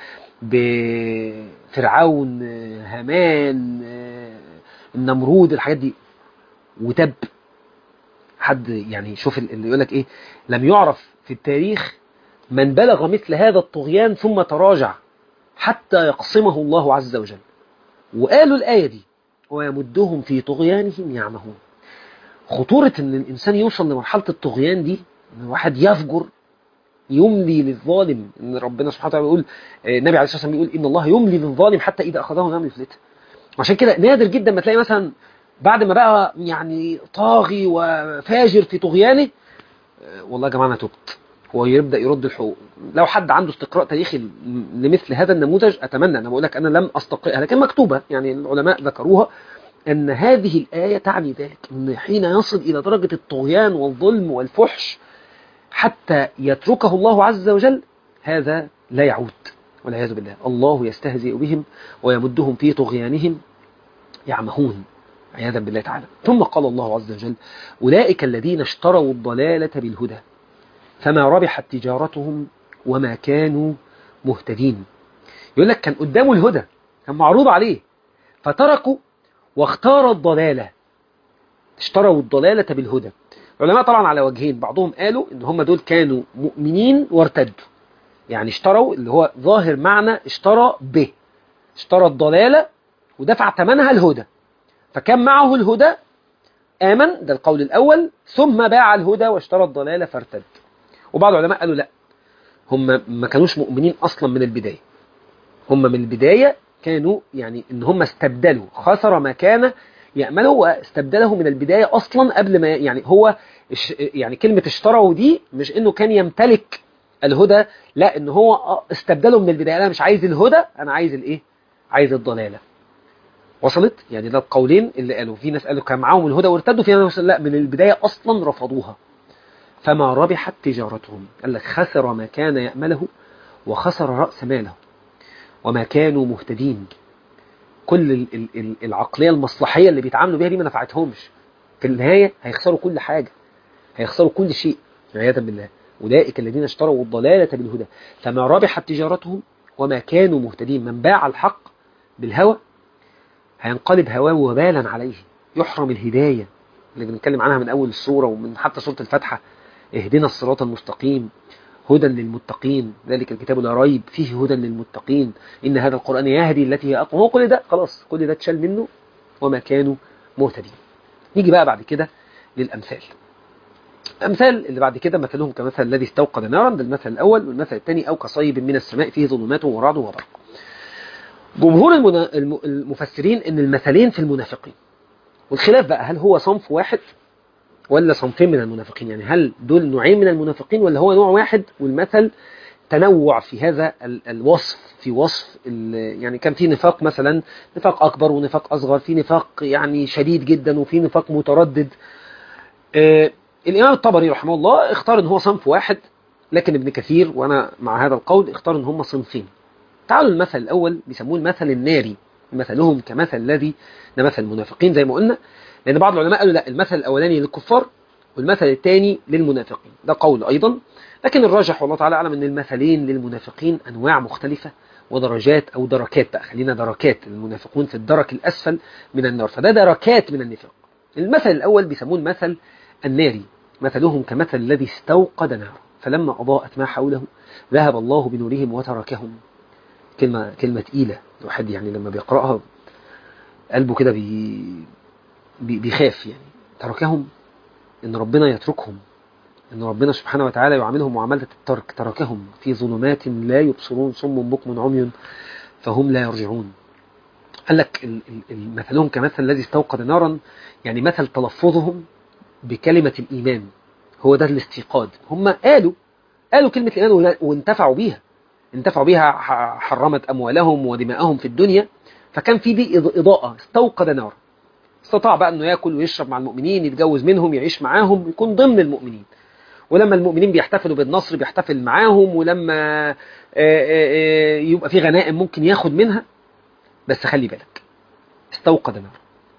بفرعون، هامان، النمرود، الحاجات دي، وتب حد يعني. شوف اللي يقولك إيه، لم يعرف في التاريخ من بلغ مثل هذا الطغيان ثم تراجع حتى يقسمه الله عز وجل. وقالوا الآية دي ويمدهم في طغيانهم يعمهون. خطورة إن الإنسان يوصل لمرحلة الطغيان دي، إن الواحد يفجر يملي للظالم. ان ربنا سبحانه وتعالى بيقول، النبي عليه الصلاه والسلام بيقول ان الله يملي للظالم حتى اذا اخذه لم يفلته. عشان كده نادر جدا ما تلاقي مثلا بعد ما بقى يعني طاغي وفاجر في طغيانه والله يا جماعه انا تبت، هو يبدا يرد الحقوق. لو حد عنده استقراء تاريخي لمثل هذا النموذج اتمنى، انا بقول لك انا لم استقرئها لكن مكتوبه، يعني العلماء ذكروها ان هذه الايه تعني ذلك، ان حين يصل الى درجه الطغيان والظلم والفحش حتى يتركه الله عز وجل هذا لا يعود والعياذ بالله. الله يستهزئ بهم ويمدهم في طغيانهم يعمهون عياذا بالله تعالى. ثم قال الله عز وجل أولئك الذين اشتروا الضلالة بالهدى فما ربحت تجارتهم وما كانوا مهتدين. يقول لك كان قدامه الهدى، كان معروض عليه فتركوا واختار الضلالة، اشتروا الضلالة بالهدى. العلماء طبعا على وجهين، بعضهم قالوا ان هم دول كانوا مؤمنين وارتدوا، يعني اشتروا اللي هو ظاهر معنى اشترى به، اشترى الضلالة ودفع ثمنها الهدى، فكان معه الهدى آمن، ده القول الأول، ثم باع الهدى واشترى الضلالة فارتد. وبعض العلماء قالوا لا، هم ما كانوش مؤمنين أصلا من البداية، هم من البداية كانوا يعني ان هم استبدلوا، خسر ما كان يأمله واستبدله من البداية أصلا قبل ما يعني هو يعني كلمة اشتروا دي مش انه كان يمتلك الهدى، لا، ان هو استبدله من البداية، انا مش عايز الهدى، انا عايز الايه، عايز الضلالة. وصلت؟ يعني ده القولين اللي قالوا، في ناس قالوا كان معاهم الهدى وارتدوا، في ناس لا، من البداية أصلا رفضوها. فما ربحت تجارتهم، قال لك خسر ما كان يأمله وخسر رأس ماله وما كانوا مهتدين. كل ال ال ال العقلية المصلحية اللي بيتعاملوا بيها دي ما نفعتهمش، في النهاية هيخسروا كل حاجة، هيخسروا كل شيء عياذا بالله. أولئك الذين اشتروا الضلالة بالهدى فما ربحت تجارتهم وما كانوا مهتدين. من باع الحق بالهوى هينقلب هواه وبالا عليه، يحرم الهداية اللي بنتكلم عنها من أول السورة ومن حتى سورة الفاتحة، اهدنا الصراط المستقيم هدى للمتقين ذلك الكتاب لا ريب فيه هدى للمتقين إن هذا القرآن يهدي التي هي أقوم. هو كل ده خلاص، كل ده اتشال منه وما كانوا مهتدين. نيجي بقى بعد كده للأمثال. الأمثال اللي بعد كده مثلهم كمثل الذي استوقد نارا، ده المثل الأول، والمثل الثاني أو كصيب من السماء فيه ظلمات ورعد وبرق. جمهور المفسرين ان المثلين في المنافقين، والخلاف بقى هل هو صنف واحد ولا صنفين من المنافقين، يعني هل دول نوعين من المنافقين ولا هو نوع واحد، والمثل تنوع في هذا الوصف، في وصف يعني كان في نفاق مثلا نفاق أكبر ونفاق أصغر، في نفاق يعني شديد جدا وفي نفاق متردد. آه الإمام الطبري رحمه الله اختار ان هو صنف واحد، لكن ابن كثير وانا مع هذا القول اختار ان هم صنفين. تعالوا المثل الأول بيسموه المثل الناري، مثلهم كمثل الذي، ده مثل المنافقين زي ما قلنا، لأن بعض العلماء قالوا لا، المثل الأولاني للكفار والمثل الثاني للمنافقين، ده قول أيضا، لكن الراجح والله تعالى أعلم أن المثلين للمنافقين أنواع مختلفة ودرجات أو دركات بقى، خلينا دركات، المنافقون في الدرك الأسفل من النار، فده دركات من النفاق. المثل الأول بيسموه المثل الناري، مثلهم كمثل الذي استوقد نار فلما أضاءت ما حوله ذهب الله بنورهم وتركهم. كلمة كلمة تقيلة، الواحد يعني لما بيقرأها قلبه كده بي بيخاف، يعني تركهم، إن ربنا يتركهم، إن ربنا سبحانه وتعالى يعاملهم معاملة الترك، تركهم في ظلمات لا يبصرون صم بكم عمي فهم لا يرجعون. قال لك مثلهم كمثل الذي استوقد نارا، يعني مثل تلفظهم بكلمة الإيمان، هو ده الاستيقاد. هم قالوا قالوا كلمة الإيمان وانتفعوا بيها، انتفعوا بيها، حرمت أموالهم ودماءهم في الدنيا، فكان في دي إضاءة، استوقد نار، استطاع بقى أنه يأكل ويشرب مع المؤمنين، يتجوز منهم، يعيش معاهم، يكون ضمن المؤمنين، ولما المؤمنين بيحتفلوا بالنصر بيحتفل معاهم، ولما يبقى في غنائم ممكن ياخد منها. بس خلي بالك، استوقد نار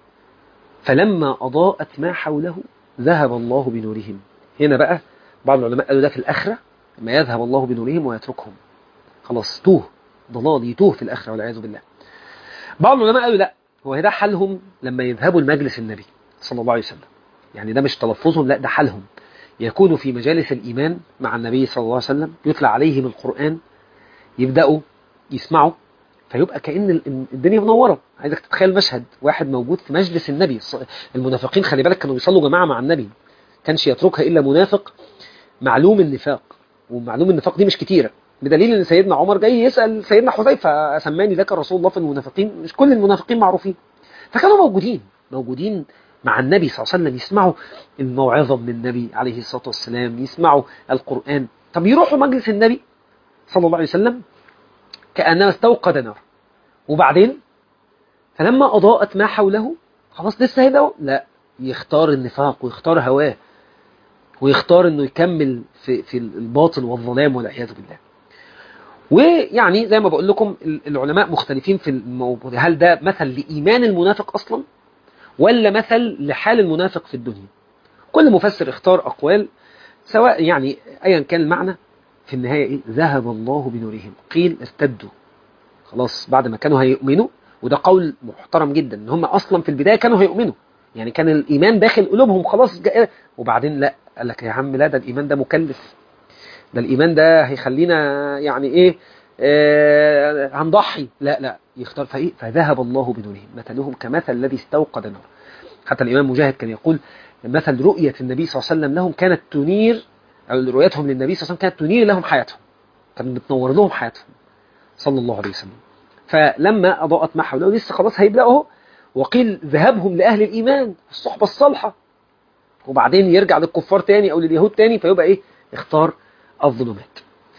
فلما أضاءت ما حوله ذهب الله بنورهم. هنا بقى بعض العلماء قالوا ده في الآخرة، لما يذهب الله بنورهم ويتركهم، خلاص توه، ضلال، يتوه في الآخرة والعياذ بالله. بعض العلماء قالوا لا، هو ده حالهم لما يذهبوا المجلس النبي صلى الله عليه وسلم، يعني ده مش تلفظهم، لا ده حالهم، يكونوا في مجالس الإيمان مع النبي صلى الله عليه وسلم، يتلى عليهم القرآن، يبدأوا يسمعوا، فيبقى كأن الدنيا منورة. عايزك تتخيل مشهد واحد موجود في مجلس النبي. المنافقين خلي بالك كانوا بيصلوا جماعة مع النبي، كانش يتركها إلا منافق معلوم النفاق، ومعلوم النفاق دي مش كتيرة، بدليل ان سيدنا عمر جاي يسأل سيدنا حذيفة سماني ذاك رسول الله في المنافقين، مش كل المنافقين معروفين. فكانوا موجودين موجودين مع النبي صلى الله عليه وسلم، يسمعوا الموعظة من النبي عليه الصلاة والسلام، يسمعوا القرآن. طب يروحوا مجلس النبي صلى الله عليه وسلم كأنما استوقد نار، وبعدين فلما أضاءت ما حوله خلاص لسه هيبقى لا، يختار النفاق ويختار هواه ويختار انه يكمل في في الباطل والظلام والعياذ بالله. ويعني زي ما بقول لكم العلماء مختلفين في الموضوع، هل ده مثل لإيمان المنافق أصلا ولا مثل لحال المنافق في الدنيا؟ كل مفسر اختار أقوال، سواء يعني أيا كان المعنى. في النهاية إيه؟ ذهب الله بنورهم، قيل ارتدوا خلاص بعد ما كانوا هيؤمنوا، وده قول محترم جدا ان هم اصلا في البدايه كانوا هيؤمنوا، يعني كان الايمان داخل قلوبهم خلاص جاء، وبعدين لا، قال لك يا عم لا، ده الايمان ده مكلف، ده الايمان ده هيخلينا يعني ايه آه هنضحي، لا لا يختار فايه، فذهب الله بنورهم مثلهم كمثل الذي استوقد نار. حتى الامام مجاهد كان يقول مثل رؤيه النبي صلى الله عليه وسلم لهم كانت تنير، او رؤيتهم للنبي صلى الله عليه وسلم كانت تنير لهم حياتهم، كانت بتنور لهم حياتهم صلى الله عليه وسلم. فلما أضاءت ما حوله لسه خلاص هيبدأوا، وقيل ذهابهم لأهل الإيمان الصحبة الصالحة، وبعدين يرجع للكفار تاني أو لليهود تاني، فيبقى إيه؟ اختار الظلمات.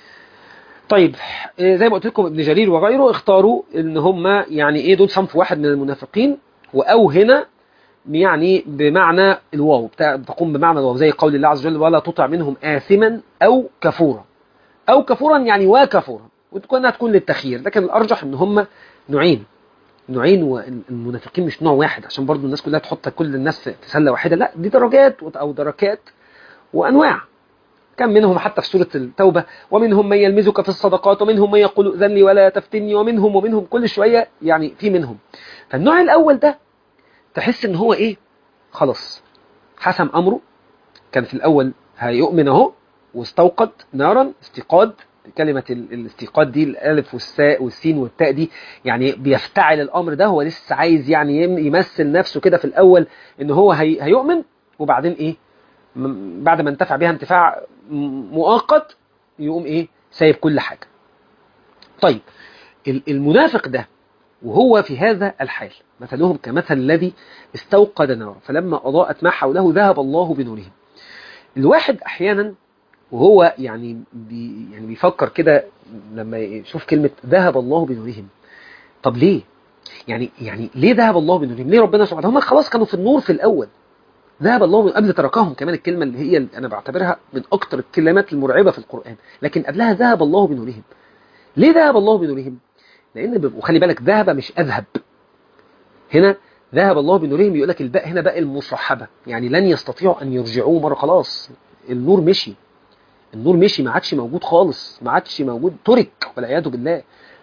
طيب زي ما قلت لكم ابن جرير وغيره اختاروا ان هم يعني ايه دول صنف واحد من المنافقين، وأو هنا يعني بمعنى الواو تقوم بمعنى الواو، زي قول الله عز وجل ولا تطع منهم آثما أو كفورا، أو كفورا يعني وكفورا، وتكون هتكون للتخيير، لكن الأرجح ان هم نوعين نوعين والمنافقين مش نوع واحد، عشان برضو الناس كلها تحط كل الناس في سلة واحدة، لا دي درجات أو دركات وأنواع. كان منهم حتى في سورة التوبة ومنهم من يلمزك في الصدقات ومنهم من يقول ذن لي ولا تفتني ومنهم ومنهم كل شوية يعني في منهم. فالنوع الأول ده تحس ان هو ايه خلاص حسم أمره، كان في الأول هيؤمن اهو واستوقد نارا، استيقاد، كلمة الاستيقاد دي الألف والساء والسين والتاء دي يعني بيفتعل الأمر ده، هو لسه عايز يعني يمثل نفسه كده في الأول إن هو هي هيؤمن، وبعدين إيه بعد ما انتفع بها انتفاع مؤقت يقوم إيه سايب كل حاجة. طيب المنافق ده وهو في هذا الحال مثلهم كمثل الذي استوقد نارا فلما أضاءت ما حوله ذهب الله بنورهم. الواحد أحيانا وهو يعني بي يعني بيفكر كده لما يشوف كلمة ذهب الله بنورهم، طب ليه؟ يعني يعني ليه ذهب الله بنورهم؟ ليه ربنا سبحانه هم خلاص كانوا في النور في الأول، ذهب الله قبل تركهم، كمان الكلمة اللي هي اللي أنا بعتبرها من أكتر الكلمات المرعبة في القرآن، لكن قبلها ذهب الله بنورهم. ليه ذهب الله بنورهم؟ لأن وخلي بالك ذهب مش أذهب، هنا ذهب الله بنورهم يقول لك الباء هنا باء المصحبة، يعني لن يستطيعوا أن يرجعوه مرة، خلاص النور مشي، النور مشي ما عادش موجود خالص، ما عادش موجود، ترك والعياذ بالله،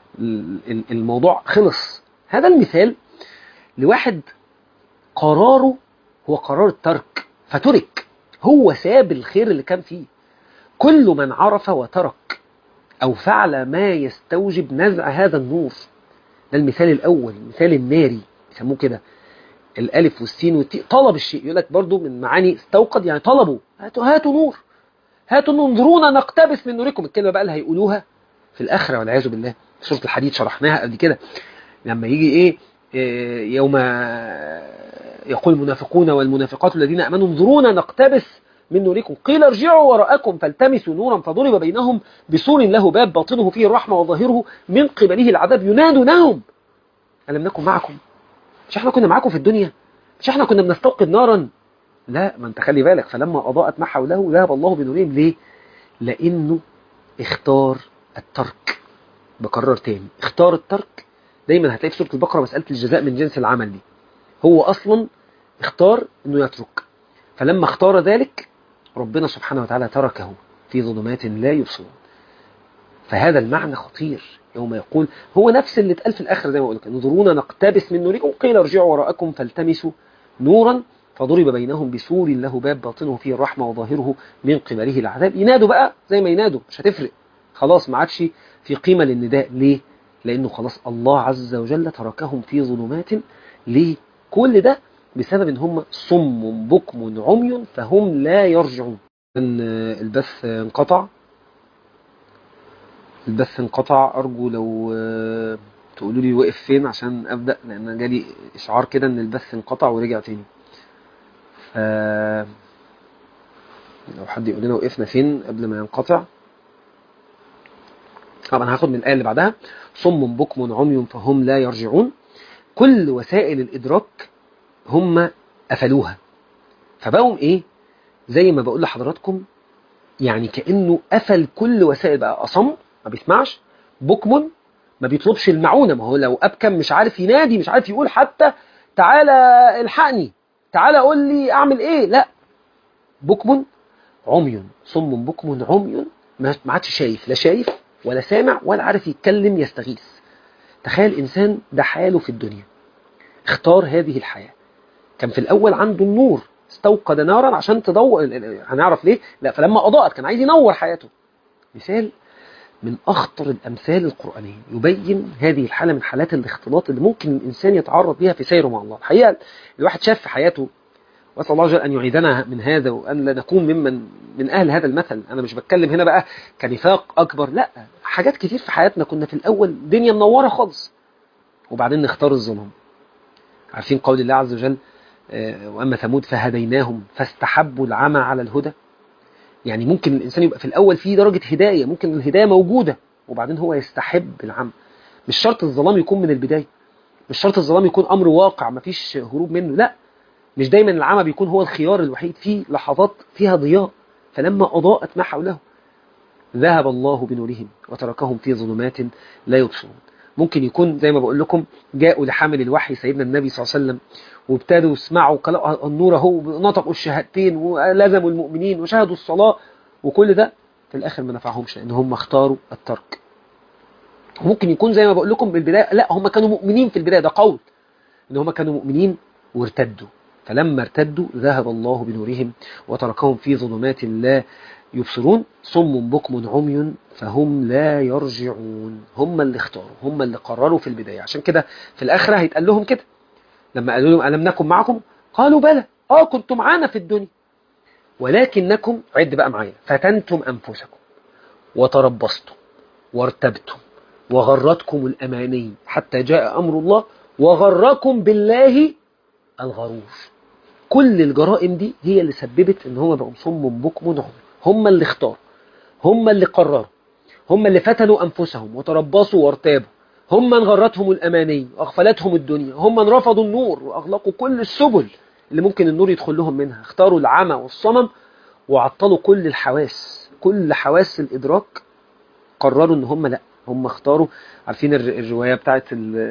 الموضوع خلص. هذا المثال لواحد قراره هو قرار الترك فترك، هو ساب الخير اللي كان فيه. كل من عرف وترك أو فعل ما يستوجب نزع هذا النور، ده المثال الأول، المثال الناري يسموه كده، الألف والسين والتي طلب الشيء، يقول لك برضو من معاني استوقد يعني طلبوا، هاتوا هاتوا نور، هاتوا انظرونا نقتبس من نوركم. الكلمة بقى اللي هيقولوها في الآخرة والعياذ بالله، في سورة الحديد شرحناها قبل كده، لما يجي إيه, إيه يوم يقول المنافقون والمنافقات الذين آمنوا انظرونا نقتبس من نوركم قيل ارجعوا وراءكم فالتمسوا نورا فضرب بينهم بسور له باب باطنه فيه الرحمة وظاهره من قبله العذاب ينادونهم ألم نكن معكم؟ مش احنا كنا معاكم في الدنيا؟ مش احنا كنا بنستوقد نارا؟ لا، ما انت خلي بالك فلما أضاءت ما حوله ذهب الله بنورهم. ليه؟ لأنه اختار الترك. بكرر تاني، اختار الترك. دايما هتلاقي في سورة البقرة مسألة الجزاء من جنس العمل دي، هو أصلا اختار أنه يترك، فلما اختار ذلك ربنا سبحانه وتعالى تركه في ظلمات لا يبصرون. فهذا المعنى خطير، يوم يقول هو نفس اللي اتقال في الآخر زي ما قلت انظرونا نقتبس من نوركم قيل ارجعوا وراءكم فالتمسوا نورا فضرب بينهم بسور له باب باطنه فيه الرحمة وظاهره من قبله العذاب. ينادوا بقى زي ما ينادوا، مش هتفرق خلاص، ما عادش في قيمة للنداء. ليه؟ لأنه خلاص الله عز وجل تركهم في ظلمات. ليه؟ كل ده بسبب ان هم صم بكم عمي فهم لا يرجعون. ان البث انقطع البث انقطع، أرجو لو آه، تقولوا لي وقف فين عشان أبدأ، لأن جالي إشعار كده إن البث انقطع ورجع تاني. ف لو حد يقول لنا وقفنا فين قبل ما ينقطع. طبعا هاخد من الآية اللي بعدها: صم بكم عمي فهم لا يرجعون. كل وسائل الإدراك هم قفلوها، فبقوا إيه؟ زي ما بقول لحضراتكم، يعني كأنه قفل كل وسائل، بقى أصم ما بيسمعش، بكم ما بيطلبش المعونة. ما هو لو أبكم مش عارف ينادي، مش عارف يقول حتى تعالى الحقني، تعالى قول لي أعمل إيه، لا. بكم عمي، صم بكم عمي، ما عادش شايف، لا شايف ولا سامع ولا عارف يتكلم يستغيث. تخيل إنسان ده حاله في الدنيا، اختار هذه الحياة. كان في الأول عنده النور، استوقد نارا عشان تضوء، هنعرف ليه، لا فلما أضاءت كان عايز ينور حياته. مثال من أخطر الأمثال القرآنية يبين هذه الحالة من حالات الاختلاط اللي ممكن الإنسان يتعرض بها في سيره مع الله. الحقيقة الواحد شاف في حياته، وأسأل الله جل أن يعيدنا من هذا، وأن لا نكون ممن من أهل هذا المثل. أنا مش بتكلم هنا بقى كنفاق أكبر، لا، حاجات كتير في حياتنا كنا في الأول دنيا منورة خالص، وبعدين نختار الظلم. عارفين قول الله عز وجل: وأما ثمود فهديناهم فاستحبوا العمى على الهدى. يعني ممكن الإنسان يبقى في الأول فيه درجة هداية، ممكن الهداية موجودة، وبعدين هو يستحب العمى. مش شرط الظلام يكون من البداية، مش شرط الظلام يكون أمر واقع مفيش هروب منه، لا. مش دايما العمى بيكون هو الخيار الوحيد، فيه لحظات فيها ضياء. فلما أضاءت ما حوله ذهب الله بنورهم وتركهم في ظلمات لا يبصرون. ممكن يكون زي ما بقول لكم، جاءوا لحامل الوحي سيدنا النبي صلى الله عليه وسلم، وابتدوا يسمعوا النور اهو، نطقوا الشهادتين ولزموا المؤمنين وشهدوا الصلاة، وكل ده في الآخر ما نفعهمش، لأن هم اختاروا الترك. ممكن يكون زي ما بقول لكم بالبداية، لا، هم كانوا مؤمنين في البداية، ده قول إن هم كانوا مؤمنين وارتدوا، فلما ارتدوا ذهب الله بنورهم وتركهم في ظلمات لا يبصرون. صم بكم عمي فهم لا يرجعون. هم اللي اختاروا، هم اللي قرروا في البداية. عشان كده في الآخرة هيتقال لهم كده، لما قالوا لهم ألم نكن معكم، قالوا بلى، آه كنتم معانا في الدنيا، ولكنكم، عد بقى معايا، فتنتم أنفسكم وتربصتم وارتبتم وغرتكم الأماني حتى جاء أمر الله وغركم بالله الغرور. كل الجرائم دي هي اللي سببت ان هم بقوا صم بكم عمي. هم اللي اختاروا، هم اللي قرروا، هم اللي فتنوا أنفسهم وتربصوا وارتابوا، هم من غرتهم الأماني وأغفلتهم الدنيا، هم من رفضوا النور وأغلقوا كل السبل اللي ممكن النور يدخل لهم منها. اختاروا العمى والصمم وعطلوا كل الحواس، كل حواس الإدراك. قرروا ان هم لا، هم اختاروا. عارفين الرواية بتاعت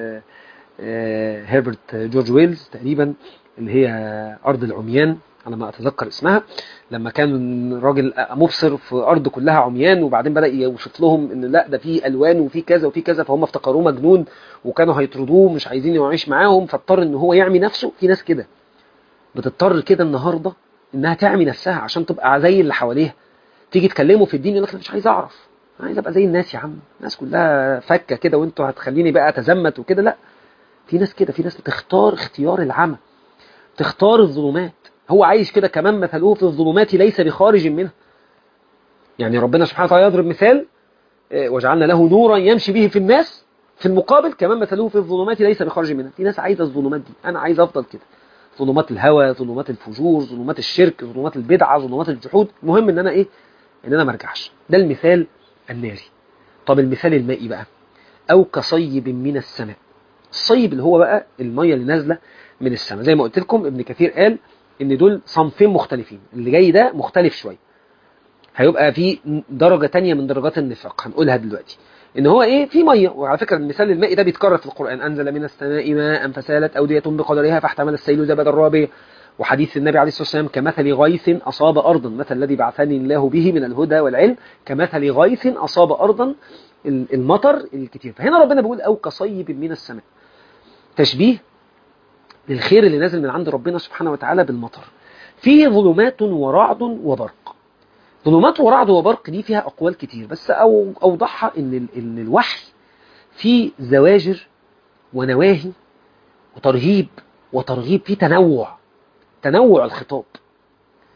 هيربرت جورج ويلز تقريبا، اللي هي أرض العميان على ما أتذكر اسمها، لما كان راجل مبصر في أرض كلها عميان، وبعدين بدأ يوصف لهم إن لا، ده فيه ألوان وفيه كذا وفيه كذا، فهم افتكروه مجنون وكانوا هيطردوه، مش عايزين يعيش معاهم، فاضطر إن هو يعمي نفسه. في ناس كده بتضطر كده النهاردة إنها تعمي نفسها عشان تبقى زي اللي حواليها. تيجي تكلمه في الدين يقول لك مش عايز أعرف، عايز أبقى زي الناس يا عم، الناس كلها فكة كده وانتوا هتخليني بقى أتزمت وكده. لا، في ناس كده، في ناس بتختار اختيار العمى، تختار الظلمات. هو عايش كده كمان، مثله في الظلمات ليس بخارج منها. يعني ربنا سبحانه وتعالى يضرب مثال: وجعلنا له نورا يمشي به في الناس. في المقابل كمان مثله في الظلمات ليس بخارج منها. في ناس عايزة الظلمات دي، أنا عايز أفضل كده، ظلمات الهوى، ظلمات الفجور، ظلمات الشرك، ظلمات البدعة، ظلمات الجحود. المهم إن أنا إيه؟ إن أنا مرجعش. ده المثال الناري. طب المثال المائي بقى: أو كصيب من السماء. الصيب اللي هو بقى المية اللي نازلة من السماء. زي ما قلت لكم ابن كثير قال ان دول صنفين مختلفين، اللي جاي ده مختلف شوية، هيبقى في درجة تانية من درجات النفاق هنقولها دلوقتي. ان هو ايه؟ في مية. وعلى فكرة المثال المائي ده بيتكرر في القرآن: انزل من السماء ماء فسالت أودية بقدرها فاحتمل السيل زبدا رابيا. وحديث النبي عليه الصلاة والسلام: كمثل غيث أصاب أرضا، مثل الذي بعثني الله به من الهدى والعلم، كمثل غيث أصاب أرضا، المطر الكتير. فهنا ربنا بيقول أو كصيب من السماء، تشبيه للخير اللي نازل من عند ربنا سبحانه وتعالى بالمطر. فيه ظلمات ورعد وبرق. ظلمات ورعد وبرق دي فيها أقوال كتير، بس أو أوضحها إن, إن الوحي فيه زواجر ونواهي وترهيب وترغيب، فيه تنوع، تنوع الخطاب.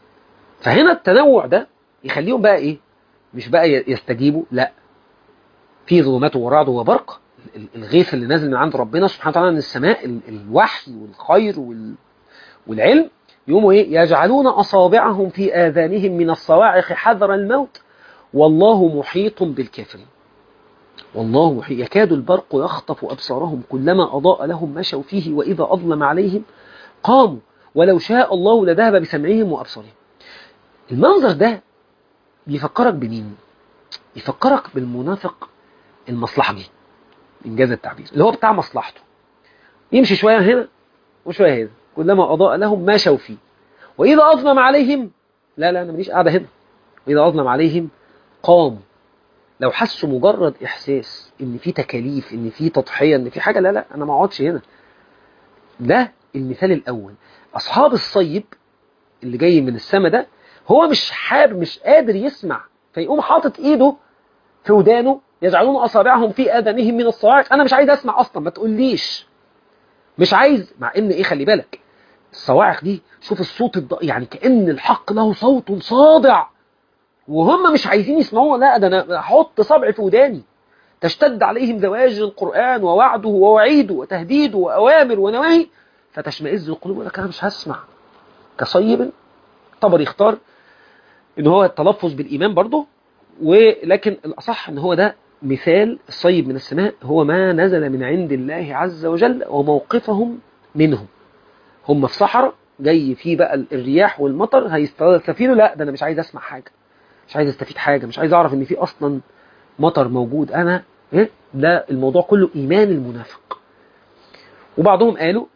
فهنا التنوع ده يخليهم بقى إيه؟ مش بقى يستجيبوا، لا، في ظلمات ورعد وبرق، الغيث اللي نازل من عند ربنا سبحانه وتعالى من السماء، الوحي والخير والعلم، يقوموا ايه؟ يجعلون اصابعهم في اذانهم من الصواعق حذر الموت والله محيط بالكافرين. والله محيط، يكاد البرق يخطف ابصارهم كلما اضاء لهم مشوا فيه واذا اظلم عليهم قاموا ولو شاء الله لذهب بسمعهم وابصارهم. المنظر ده بيفكرك بمين؟ يفكرك بالمنافق المصلحجي إنجاز التعبير، اللي هو بتاع مصلحته، يمشي شوية هنا وشوية هنا كلما أضاء لهم مشوا فيه وإذا أظلم عليهم لا لا أنا ماليش قاعدة هنا، وإذا أظلم عليهم قاموا. لو حسوا مجرد إحساس إن في تكاليف، إن في تضحية، إن في حاجة، لا لا أنا ما أقعدش هنا. ده المثال الأول. أصحاب الصيب اللي جاي من السماء ده هو مش حابب، مش قادر يسمع، فيقوم حاطط إيده في ودانه، يجعلون أصابعهم في آذانهم من الصواعق. أنا مش عايز أسمع أصلا، ما تقوليش، مش عايز. مع إن إيه، خلي بالك الصواعق دي، شوف الصوت الض... يعني كأن الحق له صوت صادع وهم مش عايزين يسمعوه. لا ده أنا أحط صبعي في وداني، تشتد عليهم زواجر القرآن ووعده ووعيده وتهديده وأوامر ونواهي فتشمئز القلوب. لك أنا مش هسمع. كصيب طبر يختار إن هو التلفظ بالإيمان برضه، ولكن الأصح إن هو ده مثال الصيب من السماء، هو ما نزل من عند الله عز وجل وموقفهم منهم. هم في صحراء جاي فيه بقى الرياح والمطر، هيستفيدوا. لا ده أنا مش عايز أسمع حاجة، مش عايز أستفيد حاجة، مش عايز أعرف إن في أصلا مطر موجود. أنا إيه ده؟ الموضوع كله إيمان المنافق. وبعضهم قالوا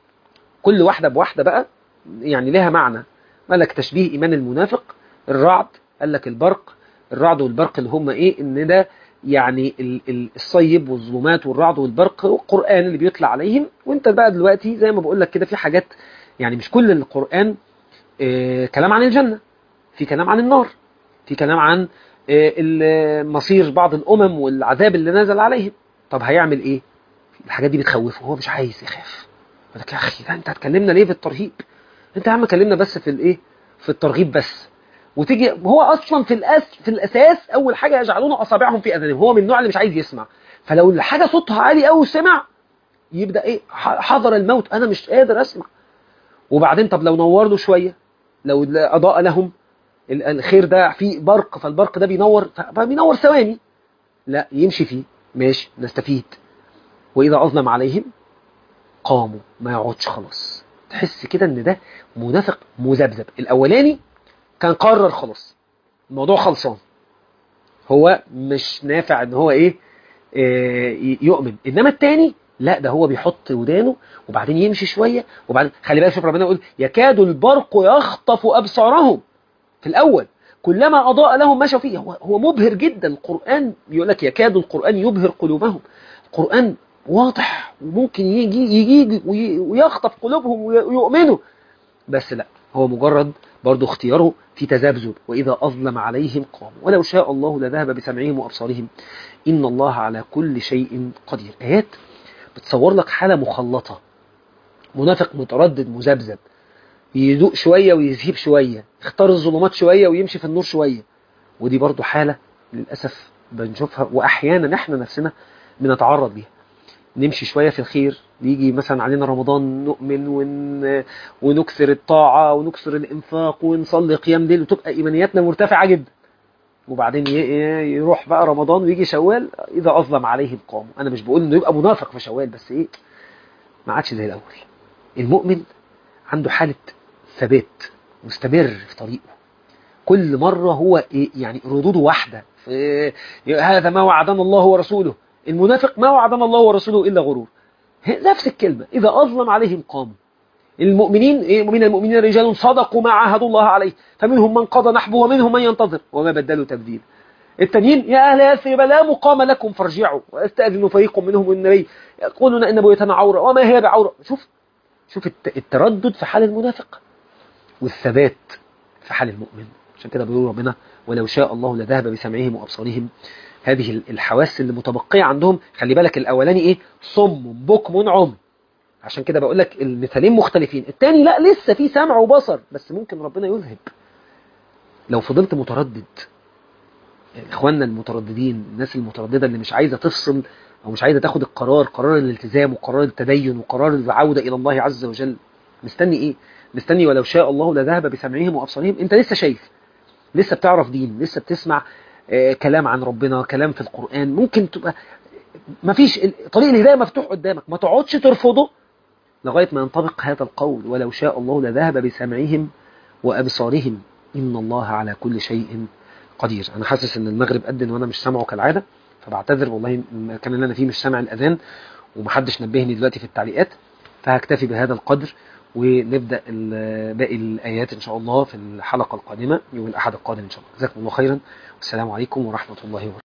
كل واحدة بواحدة بقى، يعني لها معنى. قال لك تشبيه إيمان المنافق الرعد، قال لك البرق، الرعد والبرق اللي هم إيه؟ إن ده يعني الصيب والظلمات والرعد والبرق والقرآن اللي بيطلع عليهم. وانت بقى دلوقتي زي ما بقول لك كده، في حاجات يعني مش كل القرآن اه كلام عن الجنة، في كلام عن النار، في كلام عن اه مصير بعض الأمم والعذاب اللي نزل عليهم. طب هيعمل إيه؟ الحاجات دي بتخوفه، هو مش عايز يخاف. يقول لك يا أخي ده أنت هتكلمنا ليه في الترهيب؟ أنت يا عم كلمنا بس في الإيه؟ في الترغيب بس. وتيجي هو اصلا في الأس في الاساس اول حاجه يجعلون اصابعهم في اذانهم، هو من النوع اللي مش عايز يسمع. فلو الحاجه صوتها عالي قوي سمع يبدا ايه؟ حضر الموت، انا مش قادر اسمع. وبعدين طب لو نور له شويه، لو اضاء لهم الخير ده في برق، فالبرق ده بينور، فبينور ثواني، لا يمشي فيه ماشي نستفيد. واذا اظلم عليهم قاموا، ما يقعدش خلاص. تحس كده ان ده منافق مذبذب. الاولاني كان قرر خلاص الموضوع خلصان، هو مش نافع ان هو ايه, إيه يؤمن. انما التاني لا، ده هو بيحط ودانه وبعدين يمشي شوية وبعدين خلي بالك. شوف ربنا يقول يكاد البرق يخطف ابصارهم. في الاول كلما اضاء لهم مشوا فيه. هو, هو مبهر جدا. القرآن يقول لك يكاد القرآن يبهر قلوبهم. القرآن واضح وممكن يجي يجي ويخطف قلوبهم ويؤمنوا، بس لا، هو مجرد برضو اختياره في تذبذب. وإذا أظلم عليهم قاموا ولو شاء الله لذهب بسمعهم وأبصارهم إن الله على كل شيء قدير. آيات بتصور لك حالة مخلطة، منافق متردد مذبذب، يدوق شوية ويذهب شوية، يختار الظلمات شوية ويمشي في النور شوية. ودي برضو حالة للأسف بنشوفها، وأحيانا احنا نفسنا بنتعرض ليها. نمشي شوية في الخير، يجي مثلا علينا رمضان نؤمن ون... ونكثر الطاعة ونكثر الإنفاق ونصلي قيام ليل وتبقى إيمانياتنا مرتفعة جدا. وبعدين ي... يروح بقى رمضان ويجي شوال، إذا أظلم عليهم قاموا. أنا مش بقول إنه يبقى منافق في شوال، بس إيه، ما عادش زي الأول. المؤمن عنده حالة ثبات مستمر في طريقه، كل مرة هو إيه يعني ردوده واحدة في... هذا ما وعدنا الله ورسوله. المنافق ما وعدنا الله ورسوله إلا غرور. نفس الكلمة، إذا أظلم عليهم قاموا. المؤمنين إيه؟ من المؤمنين رجال صدقوا ما عاهدوا الله عليه فمنهم من قضى نحبه ومنهم من ينتظر وما بدلوا تبديلا. التانيين يا أهل يثرب لا مقام لكم فارجعوا واستأذن فريق منهم النبي يقولون إن بيوتنا عورة وما هي بعورة. شوف شوف التردد في حال المنافق والثبات في حال المؤمن. عشان كده بيقول ربنا ولو شاء الله لذهب بسمعهم وأبصارهم. هذه الحواس اللي متبقية عندهم، خلي بالك الأولاني إيه؟ صم بكم عمي. عشان كده بقول لك المثالين مختلفين. التاني لا، لسه في سمع وبصر بس ممكن ربنا يذهب. لو فضلت متردد اخواننا المترددين، الناس المتردده اللي مش عايزه تفصل او مش عايزه تاخد القرار، قرار الالتزام وقرار التدين وقرار العوده الى الله عز وجل، مستني ايه؟ مستني ولو شاء الله لذهب بسمعهم وابصارهم؟ انت لسه شايف، لسه بتعرف دين، لسه بتسمع آه كلام عن ربنا، كلام في القرآن، ممكن تبقى مفيش طريق الهداية مفتوح قدامك، ما تقعدش ترفضه لغاية ما ينطبق هذا القول ولو شاء الله لذهب بسمعهم وأبصارهم إن الله على كل شيء قدير. أنا حاسس إن المغرب أذن وأنا مش سامعه كالعادة، فبعتذر والله المكان اللي أنا فيه مش سامع الأذان ومحدش نبهني دلوقتي في التعليقات، فهكتفي بهذا القدر ونبدأ باقي الآيات إن شاء الله في الحلقة القادمة يوم الأحد القادم إن شاء الله. جزاكم الله خيرا والسلام عليكم ورحمة الله وبركاته.